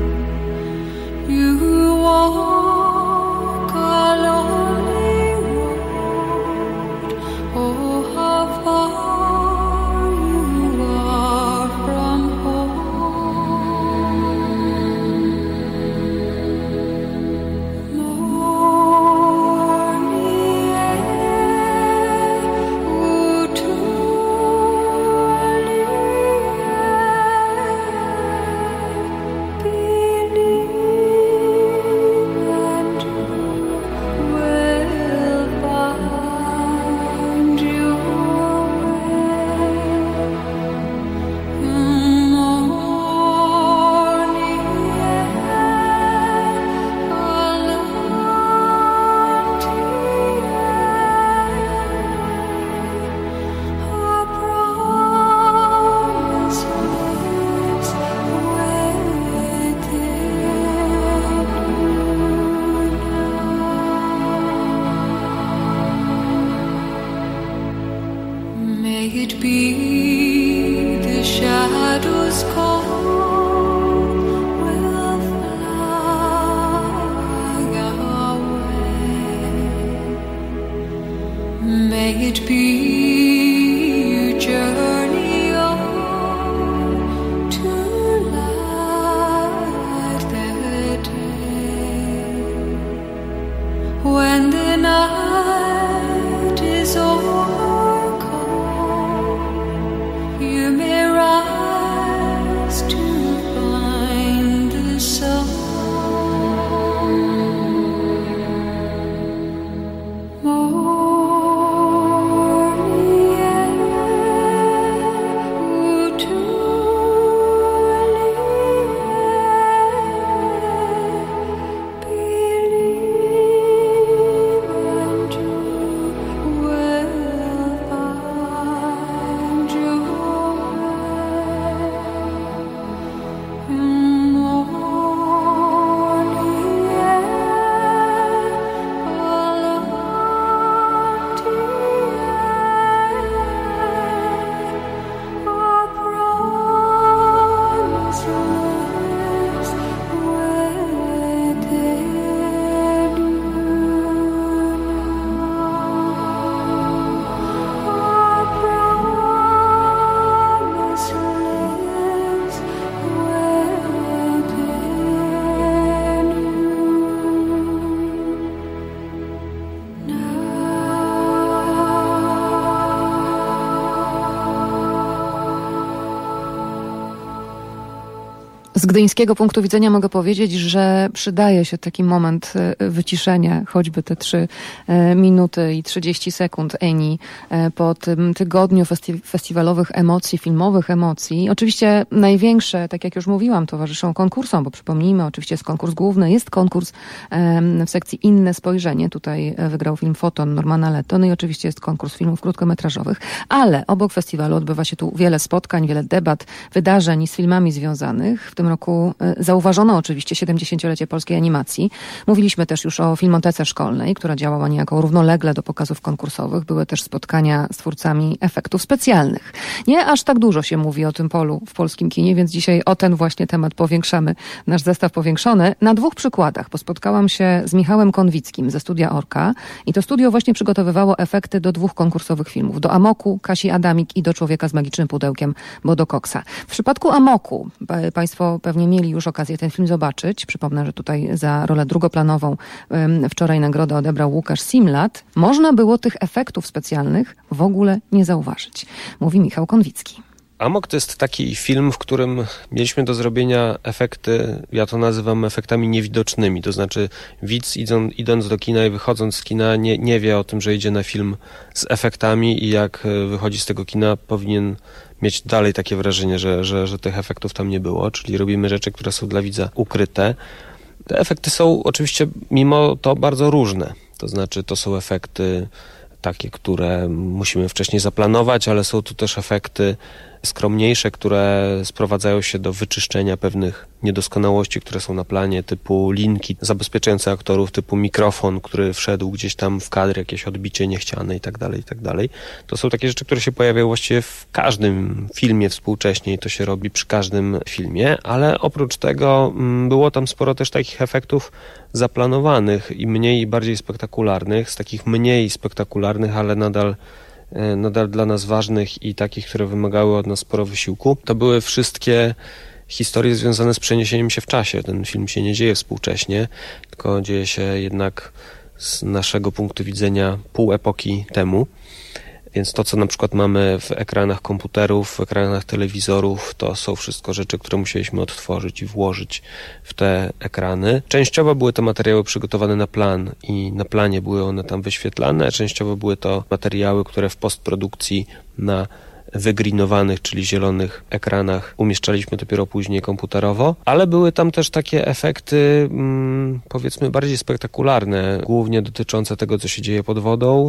You walk a lonely road. Oh, how far you are from home. Morning air, May it be the shadows call will fly away. May it be you journey on to light the day. When the night is over, you may rise to find the sun. Morning air, Z gdyńskiego punktu widzenia mogę powiedzieć, że przydaje się taki moment wyciszenia, choćby te 3 minuty i 30 sekund Eni po tym tygodniu festiwalowych emocji, filmowych emocji. Oczywiście największe, tak jak już mówiłam, towarzyszą konkursom, bo przypomnijmy, oczywiście jest konkurs główny, jest konkurs w sekcji Inne spojrzenie. Tutaj wygrał film Foton Normana Letto, no i oczywiście jest konkurs filmów krótkometrażowych, ale obok festiwalu odbywa się tu wiele spotkań, wiele debat, wydarzeń z filmami związanych. W tym roku zauważono oczywiście 70-lecie polskiej animacji. Mówiliśmy też już o Filmotece Szkolnej, która działała niejako równolegle do pokazów konkursowych. Były też spotkania z twórcami efektów specjalnych. Nie aż tak dużo się mówi o tym polu w polskim kinie, więc dzisiaj o ten właśnie temat powiększamy, nasz zestaw powiększony. Na 2 przykładach, bo spotkałam się z Michałem Konwickim ze Studia Orka i to studio właśnie przygotowywało efekty do 2 konkursowych filmów. Do Amoku, Kasi Adamik i do Człowieka z magicznym pudełkiem Bodo Coxa. W przypadku Amoku, Państwo pewnie mieli już okazję ten film zobaczyć. Przypomnę, że tutaj za rolę drugoplanową wczoraj nagrodę odebrał Łukasz Simlat. Można było tych efektów specjalnych w ogóle nie zauważyć, mówi Michał Konwicki. Amok to jest taki film, w którym mieliśmy do zrobienia efekty, ja to nazywam efektami niewidocznymi, to znaczy widz idąc do kina i wychodząc z kina nie wie o tym, że idzie na film z efektami i jak wychodzi z tego kina powinien mieć dalej takie wrażenie, że tych efektów tam nie było, czyli robimy rzeczy, które są dla widza ukryte. Te efekty są oczywiście mimo to bardzo różne, to znaczy to są efekty takie, które musimy wcześniej zaplanować, ale są tu też efekty skromniejsze, które sprowadzają się do wyczyszczenia pewnych niedoskonałości, które są na planie, typu linki zabezpieczające aktorów, typu mikrofon, który wszedł gdzieś tam w kadr, jakieś odbicie niechciane itd. To są takie rzeczy, które się pojawiają właściwie w każdym filmie współcześnie i to się robi przy każdym filmie, ale oprócz tego było tam sporo też takich efektów zaplanowanych i mniej i bardziej spektakularnych, z takich mniej spektakularnych, ale nadal dla nas ważnych i takich, które wymagały od nas sporo wysiłku. To były wszystkie historie związane z przeniesieniem się w czasie. Ten film się nie dzieje współcześnie, tylko dzieje się jednak z naszego punktu widzenia pół epoki temu. Więc to, co na przykład mamy w ekranach komputerów, w ekranach telewizorów, to są wszystko rzeczy, które musieliśmy odtworzyć i włożyć w te ekrany. Częściowo były to materiały przygotowane na plan i na planie były one tam wyświetlane, częściowo były to materiały, które w postprodukcji na wygrinowanych, czyli zielonych ekranach umieszczaliśmy dopiero później komputerowo, ale były tam też takie efekty, powiedzmy, bardziej spektakularne, głównie dotyczące tego, co się dzieje pod wodą,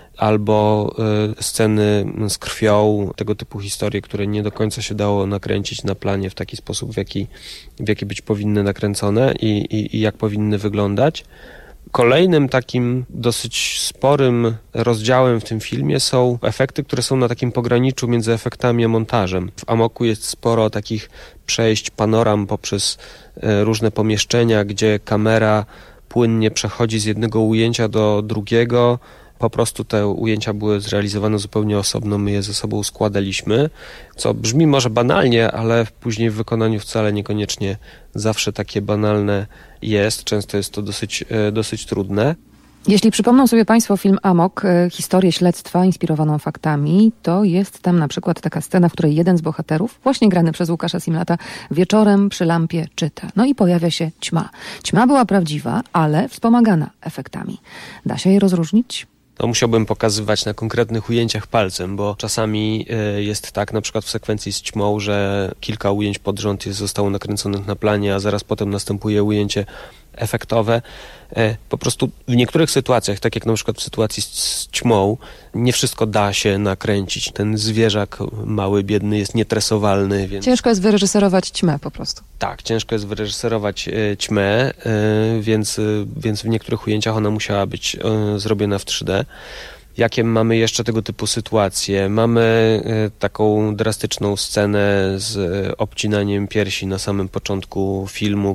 albo sceny z krwią, tego typu historie, które nie do końca się dało nakręcić na planie w taki sposób, w jaki być powinny nakręcone i jak powinny wyglądać. Kolejnym takim dosyć sporym rozdziałem w tym filmie są efekty, które są na takim pograniczu między efektami a montażem. W Amoku jest sporo takich przejść, panoram poprzez różne pomieszczenia, gdzie kamera płynnie przechodzi z jednego ujęcia do drugiego. Po prostu te ujęcia były zrealizowane zupełnie osobno, my je ze sobą składaliśmy, co brzmi może banalnie, ale później w wykonaniu wcale niekoniecznie zawsze takie banalne jest. Często jest to dosyć trudne. Jeśli przypomną sobie Państwo film Amok, historię śledztwa inspirowaną faktami, to jest tam na przykład taka scena, w której jeden z bohaterów, właśnie grany przez Łukasza Simlata, wieczorem przy lampie czyta. No i pojawia się ćma. Ćma była prawdziwa, ale wspomagana efektami. Da się je rozróżnić? To musiałbym pokazywać na konkretnych ujęciach palcem, bo czasami jest tak, na przykład w sekwencji z ćmą, że kilka ujęć pod rząd zostało nakręconych na planie, a zaraz potem następuje ujęcie efektowe. Po prostu w niektórych sytuacjach, tak jak na przykład w sytuacji z ćmą, nie wszystko da się nakręcić. Ten zwierzak mały, biedny jest nietresowalny. Więc... Ciężko jest wyreżyserować ćmę po prostu. Tak, ciężko jest wyreżyserować ćmę, więc w niektórych ujęciach ona musiała być zrobiona w 3D. Jakie mamy jeszcze tego typu sytuacje? Mamy taką drastyczną scenę z obcinaniem piersi na samym początku filmu,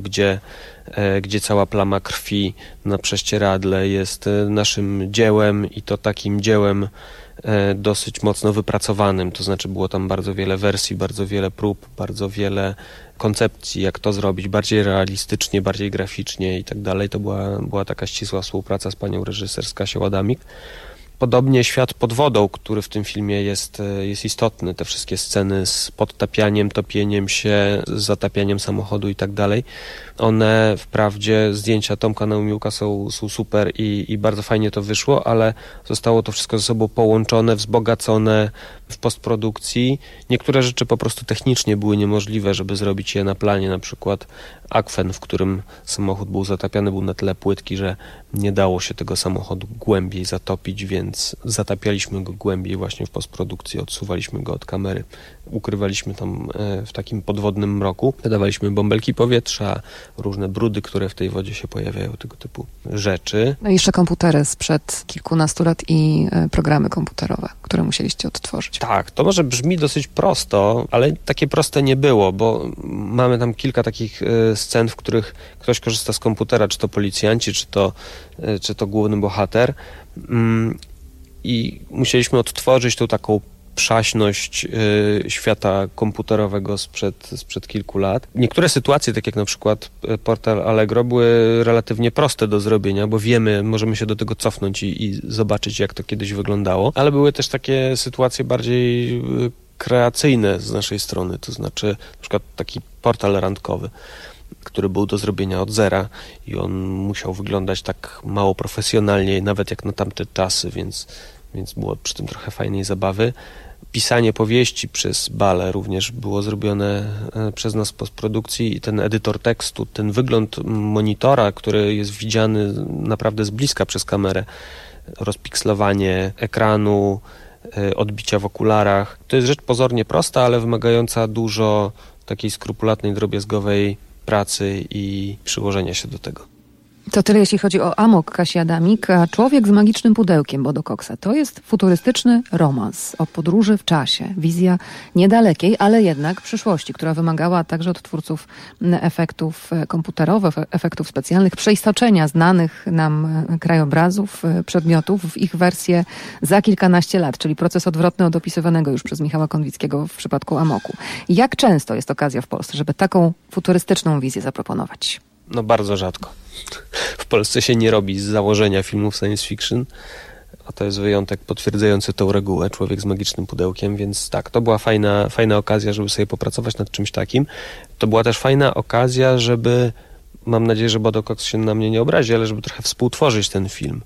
gdzie cała plama krwi na prześcieradle jest naszym dziełem i to takim dziełem dosyć mocno wypracowanym. To znaczy było tam bardzo wiele wersji, bardzo wiele prób, bardzo wiele koncepcji, jak to zrobić bardziej realistycznie, bardziej graficznie i tak dalej. To była taka ścisła współpraca z panią reżyser, z Kasią Adamik. Podobnie świat pod wodą, który w tym filmie jest istotny. Te wszystkie sceny z podtapianiem, topieniem się, z zatapianiem samochodu i tak dalej. One wprawdzie, zdjęcia Tomka Naumiłka są super i bardzo fajnie to wyszło, ale zostało to wszystko ze sobą połączone, wzbogacone w postprodukcji. Niektóre rzeczy po prostu technicznie były niemożliwe, żeby zrobić je na planie. Na przykład akwen, w którym samochód był zatapiany, był na tyle płytki, że nie dało się tego samochodu głębiej zatopić, więc zatapialiśmy go głębiej właśnie w postprodukcji, odsuwaliśmy go od kamery, ukrywaliśmy tam w takim podwodnym mroku, dodawaliśmy bąbelki powietrza, różne brudy, które w tej wodzie się pojawiają, tego typu rzeczy. No i jeszcze komputery sprzed kilkunastu lat i programy komputerowe, które musieliście odtworzyć. Tak, to może brzmi dosyć prosto, ale takie proste nie było, bo mamy tam kilka takich scen, w których ktoś korzysta z komputera, czy to policjanci, czy to główny bohater, i musieliśmy odtworzyć tą taką przaśność świata komputerowego sprzed kilku lat. Niektóre sytuacje, tak jak na przykład portal Allegro, były relatywnie proste do zrobienia, bo wiemy, możemy się do tego cofnąć i zobaczyć, jak to kiedyś wyglądało, ale były też takie sytuacje bardziej kreacyjne z naszej strony, to znaczy na przykład taki portal randkowy, który był do zrobienia od zera i on musiał wyglądać tak mało profesjonalnie, nawet jak na tamte czasy, więc było przy tym trochę fajnej zabawy. Pisanie powieści przez Balę również było zrobione przez nas w postprodukcji i ten edytor tekstu, ten wygląd monitora, który jest widziany naprawdę z bliska przez kamerę, rozpikslowanie ekranu, odbicia w okularach. To jest rzecz pozornie prosta, ale wymagająca dużo takiej skrupulatnej, drobiazgowej pracy i przyłożenia się do tego. To tyle, jeśli chodzi o Amok Kasi Adamik, a Człowiek z magicznym pudełkiem Bodo Coxa to jest futurystyczny romans o podróży w czasie. Wizja niedalekiej, ale jednak przyszłości, która wymagała także od twórców efektów komputerowych, efektów specjalnych, przeistoczenia znanych nam krajobrazów, przedmiotów w ich wersję za kilkanaście lat, czyli proces odwrotny od opisywanego już przez Michała Konwickiego w przypadku Amoku. Jak często jest okazja w Polsce, żeby taką futurystyczną wizję zaproponować? No bardzo rzadko. W Polsce się nie robi z założenia filmów science fiction, a to jest wyjątek potwierdzający tą regułę, Człowiek z magicznym pudełkiem, więc tak, to była fajna okazja, żeby sobie popracować nad czymś takim. To była też fajna okazja, żeby, mam nadzieję, że Bodo Cox się na mnie nie obrazi, ale żeby trochę współtworzyć ten film,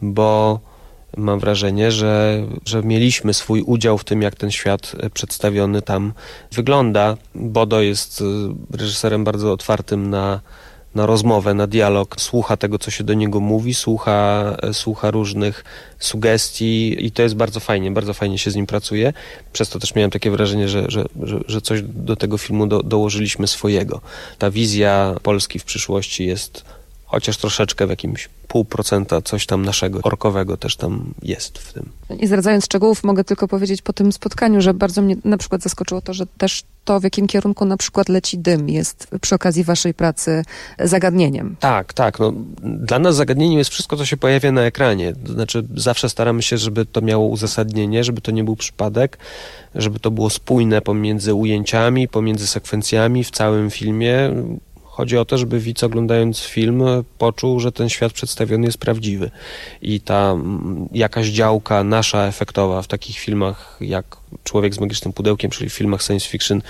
bo mam wrażenie, że mieliśmy swój udział w tym, jak ten świat przedstawiony tam wygląda. Bodo jest reżyserem bardzo otwartym na rozmowę, na dialog, słucha tego, co się do niego mówi, słucha różnych sugestii i to jest bardzo fajnie się z nim pracuje. Przez to też miałem takie wrażenie, że coś do tego filmu dołożyliśmy swojego. Ta wizja Polski w przyszłości jest chociaż troszeczkę w jakimś 0,5% coś tam naszego orkowego też tam jest w tym. Nie zdradzając szczegółów, mogę tylko powiedzieć po tym spotkaniu, że bardzo mnie na przykład zaskoczyło to, że też to, w jakim kierunku na przykład leci dym, jest przy okazji waszej pracy zagadnieniem. Tak. No, dla nas zagadnieniem jest wszystko, co się pojawia na ekranie. To znaczy zawsze staramy się, żeby to miało uzasadnienie, żeby to nie był przypadek, żeby to było spójne pomiędzy ujęciami, pomiędzy sekwencjami w całym filmie. Chodzi o to, żeby widz, oglądając film, poczuł, że ten świat przedstawiony jest prawdziwy. I ta jakaś działka nasza efektowa w takich filmach jak Człowiek z magicznym pudełkiem, czyli w filmach science fiction,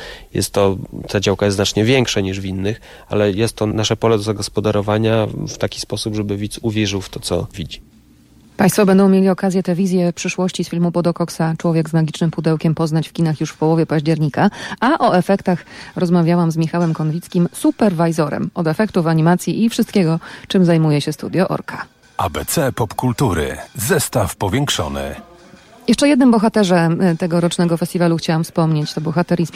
ta działka jest znacznie większa niż w innych, ale jest to nasze pole do zagospodarowania w taki sposób, żeby widz uwierzył w to, co widzi. Państwo będą mieli okazję tę wizję przyszłości z filmu Bodo Coxa Człowiek z magicznym pudełkiem poznać w kinach już w połowie października, a o efektach rozmawiałam z Michałem Konwickim, superwajzorem od efektów, animacji i wszystkiego, czym zajmuje się Studio Orka. ABC Popkultury. Zestaw powiększony. Jeszcze jednym bohaterze tegorocznego festiwalu chciałam wspomnieć. To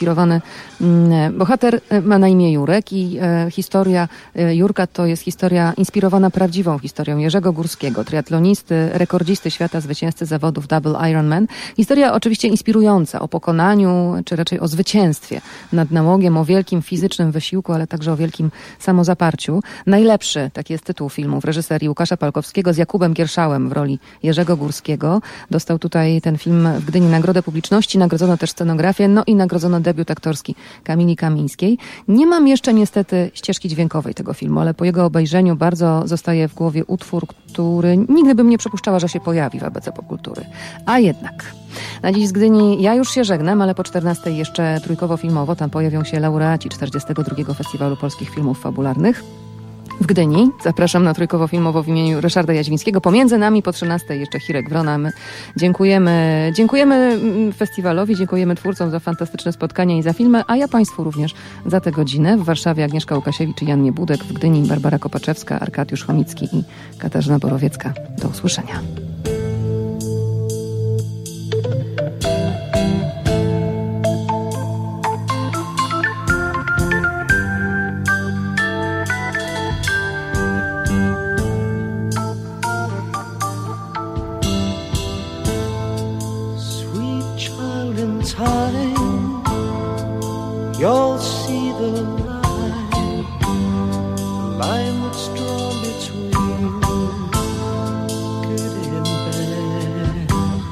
bohater ma na imię Jurek i historia Jurka to jest historia inspirowana prawdziwą historią Jerzego Górskiego, triatlonisty, rekordzisty świata, zwycięzcy zawodów Double Ironman. Historia oczywiście inspirująca o pokonaniu, czy raczej o zwycięstwie nad nałogiem, o wielkim fizycznym wysiłku, ale także o wielkim samozaparciu. Najlepszy, taki jest tytuł filmu, w reżyserii Łukasza Palkowskiego z Jakubem Gierszałem w roli Jerzego Górskiego. Dostał tutaj ten film w Gdyni nagrodę publiczności, nagrodzono też scenografię, no i nagrodzono debiut aktorski Kamili Kamińskiej. Nie mam jeszcze niestety ścieżki dźwiękowej tego filmu, ale po jego obejrzeniu bardzo zostaje w głowie utwór, który nigdy bym nie przypuszczała, że się pojawi w ABC Popkultury. A jednak... Na dziś z Gdyni ja już się żegnam, ale po 14 jeszcze trójkowo-filmowo. Tam pojawią się laureaci 42. Festiwalu Polskich Filmów Fabularnych w Gdyni. Zapraszam na trójkowo-filmowo w imieniu Ryszarda Jaźwińskiego. Pomiędzy nami po 13 jeszcze Hirek Wrona. My dziękujemy festiwalowi, dziękujemy twórcom za fantastyczne spotkanie i za filmy, a ja Państwu również za tę godzinę. W Warszawie Agnieszka Łukasiewicz i Jan Niebudek, w Gdyni Barbara Kopaczewska, Arkadiusz Chomicki i Katarzyna Borowiecka. Do usłyszenia. You'll see the line that's drawn between good and bad.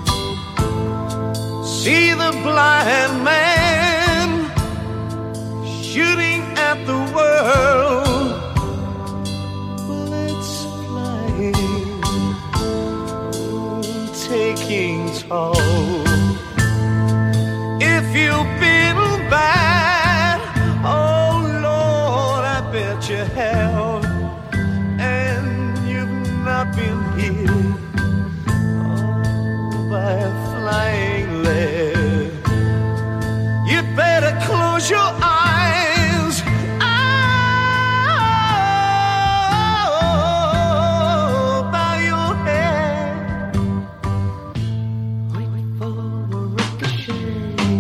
See the blind man shooting at the world, bullets flying, taking toll. If you've been bad, oh Lord, I bet you have, and you've not been hit by a flying lead. You better close your eyes, bow your head, wait for the ricochet.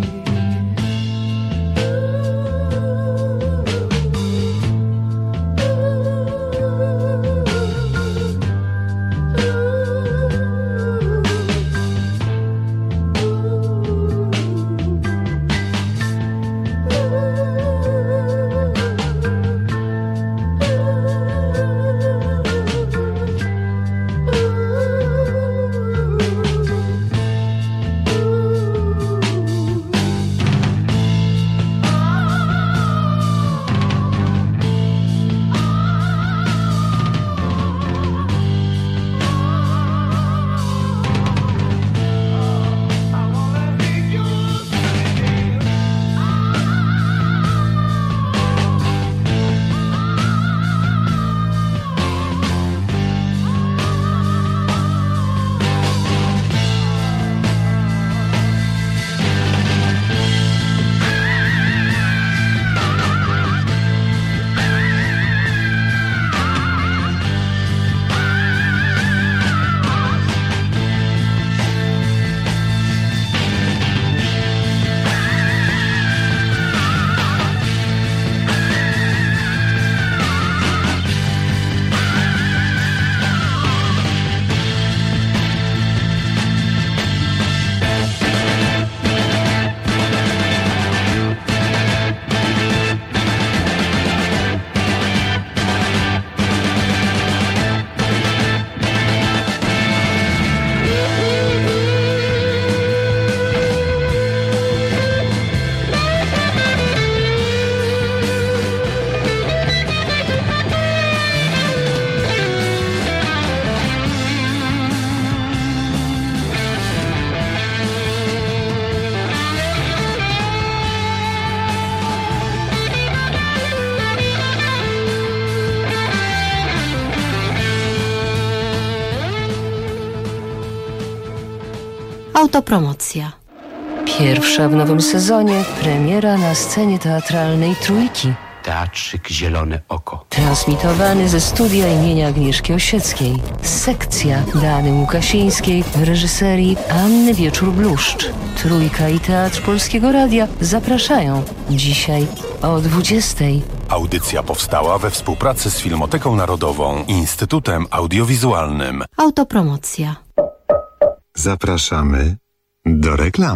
Autopromocja. Pierwsza w nowym sezonie premiera na scenie teatralnej Trójki. Teatrzyk Zielone Oko. Transmitowany ze studia imienia Agnieszki Osieckiej. Sekcja Dany Łukasińskiej w reżyserii Anny Wieczór-Bluszcz. Trójka i Teatr Polskiego Radia zapraszają dzisiaj o 20:00. Audycja powstała we współpracy z Filmoteką Narodową i Instytutem Audiowizualnym. Autopromocja. Zapraszamy do reklamy.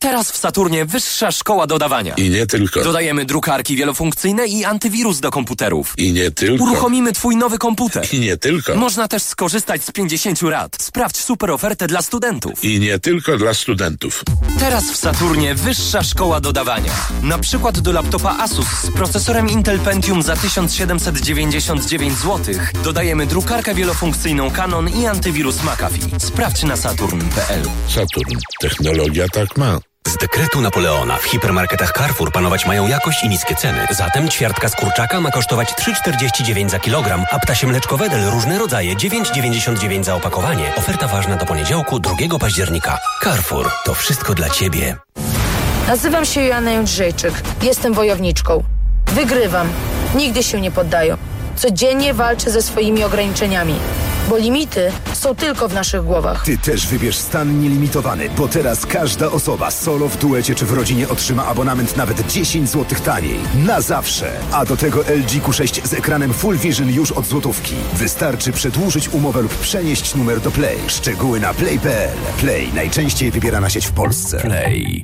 Teraz w Saturnie wyższa szkoła dodawania. I nie tylko. Dodajemy drukarki wielofunkcyjne i antywirus do komputerów. I nie tylko. Uruchomimy twój nowy komputer. I nie tylko. Można też skorzystać z 50 rat. Sprawdź super ofertę dla studentów. I nie tylko dla studentów. Teraz w Saturnie wyższa szkoła dodawania. Na przykład do laptopa Asus z procesorem Intel Pentium za 1799 zł dodajemy drukarkę wielofunkcyjną Canon i antywirus McAfee. Sprawdź na saturn.pl. Saturn. Technologia tak ma. Z dekretu Napoleona w hipermarketach Carrefour panować mają jakość i niskie ceny. Zatem ćwiartka z kurczaka ma kosztować 3,49 za kilogram, a ptasie mleczko Wedel różne rodzaje 9,99 za opakowanie. Oferta ważna do poniedziałku 2 października. Carrefour. To wszystko dla Ciebie. Nazywam się Joanna Jędrzejczyk. Jestem wojowniczką. Wygrywam. Nigdy się nie poddaję. Codziennie walczę ze swoimi ograniczeniami. Bo limity są tylko w naszych głowach. Ty też wybierz stan nielimitowany, bo teraz każda osoba solo, w duecie czy w rodzinie otrzyma abonament nawet 10 zł taniej. Na zawsze. A do tego LG Q6 z ekranem Full Vision już od złotówki. Wystarczy przedłużyć umowę lub przenieść numer do Play. Szczegóły na play.pl. Play. Najczęściej wybierana sieć w Polsce. Play.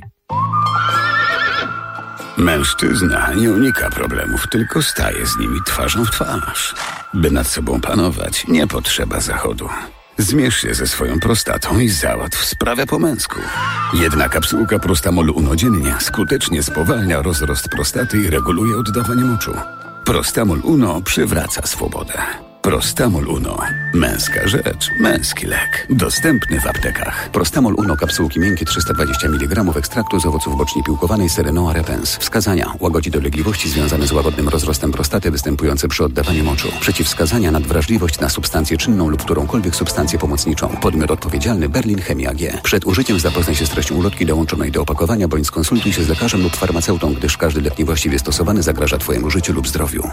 Mężczyzna nie unika problemów, tylko staje z nimi twarzą w twarz. By nad sobą panować, nie potrzeba zachodu. Zmierz się ze swoją prostatą i załatw sprawę po męsku. Jedna kapsułka Prostamol Uno dziennie skutecznie spowalnia rozrost prostaty i reguluje oddawanie moczu. Prostamol Uno przywraca swobodę. Prostamol Uno. Męska rzecz, męski lek. Dostępny w aptekach. Prostamol Uno, kapsułki miękkie 320 mg ekstraktu z owoców bocznie piłkowanej Serenoa repens. Wskazania: łagodzi dolegliwości związane z łagodnym rozrostem prostaty występujące przy oddawaniu moczu. Przeciwwskazania: nadwrażliwość na substancję czynną lub którąkolwiek substancję pomocniczą. Podmiot odpowiedzialny: Berlin Chemia G. Przed użyciem zapoznaj się z treścią ulotki dołączonej do opakowania bądź skonsultuj się z lekarzem lub farmaceutą, gdyż każdy lek niewłaściwie stosowany zagraża Twojemu życiu lub zdrowiu.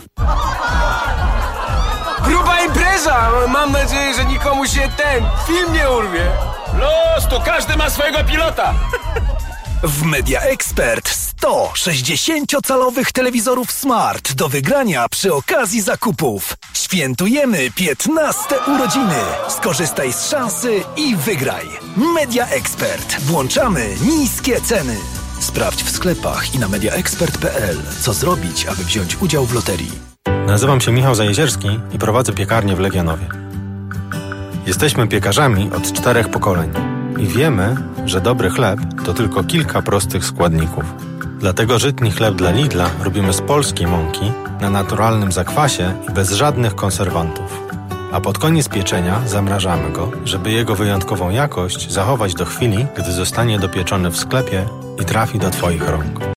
Gruba impreza! Mam nadzieję, że nikomu się ten film nie urwie. Los, to każdy ma swojego pilota. W Media Expert 100 60-calowych telewizorów Smart do wygrania przy okazji zakupów. Świętujemy 15 urodziny. Skorzystaj z szansy i wygraj. Media Expert. Włączamy niskie ceny. Sprawdź w sklepach i na mediaexpert.pl, co zrobić, aby wziąć udział w loterii. Nazywam się Michał Zajezierski i prowadzę piekarnię w Legionowie. Jesteśmy piekarzami od 4 pokoleń i wiemy, że dobry chleb to tylko kilka prostych składników. Dlatego żytni chleb dla Lidla robimy z polskiej mąki, na naturalnym zakwasie i bez żadnych konserwantów. A pod koniec pieczenia zamrażamy go, żeby jego wyjątkową jakość zachować do chwili, gdy zostanie dopieczony w sklepie i trafi do Twoich rąk.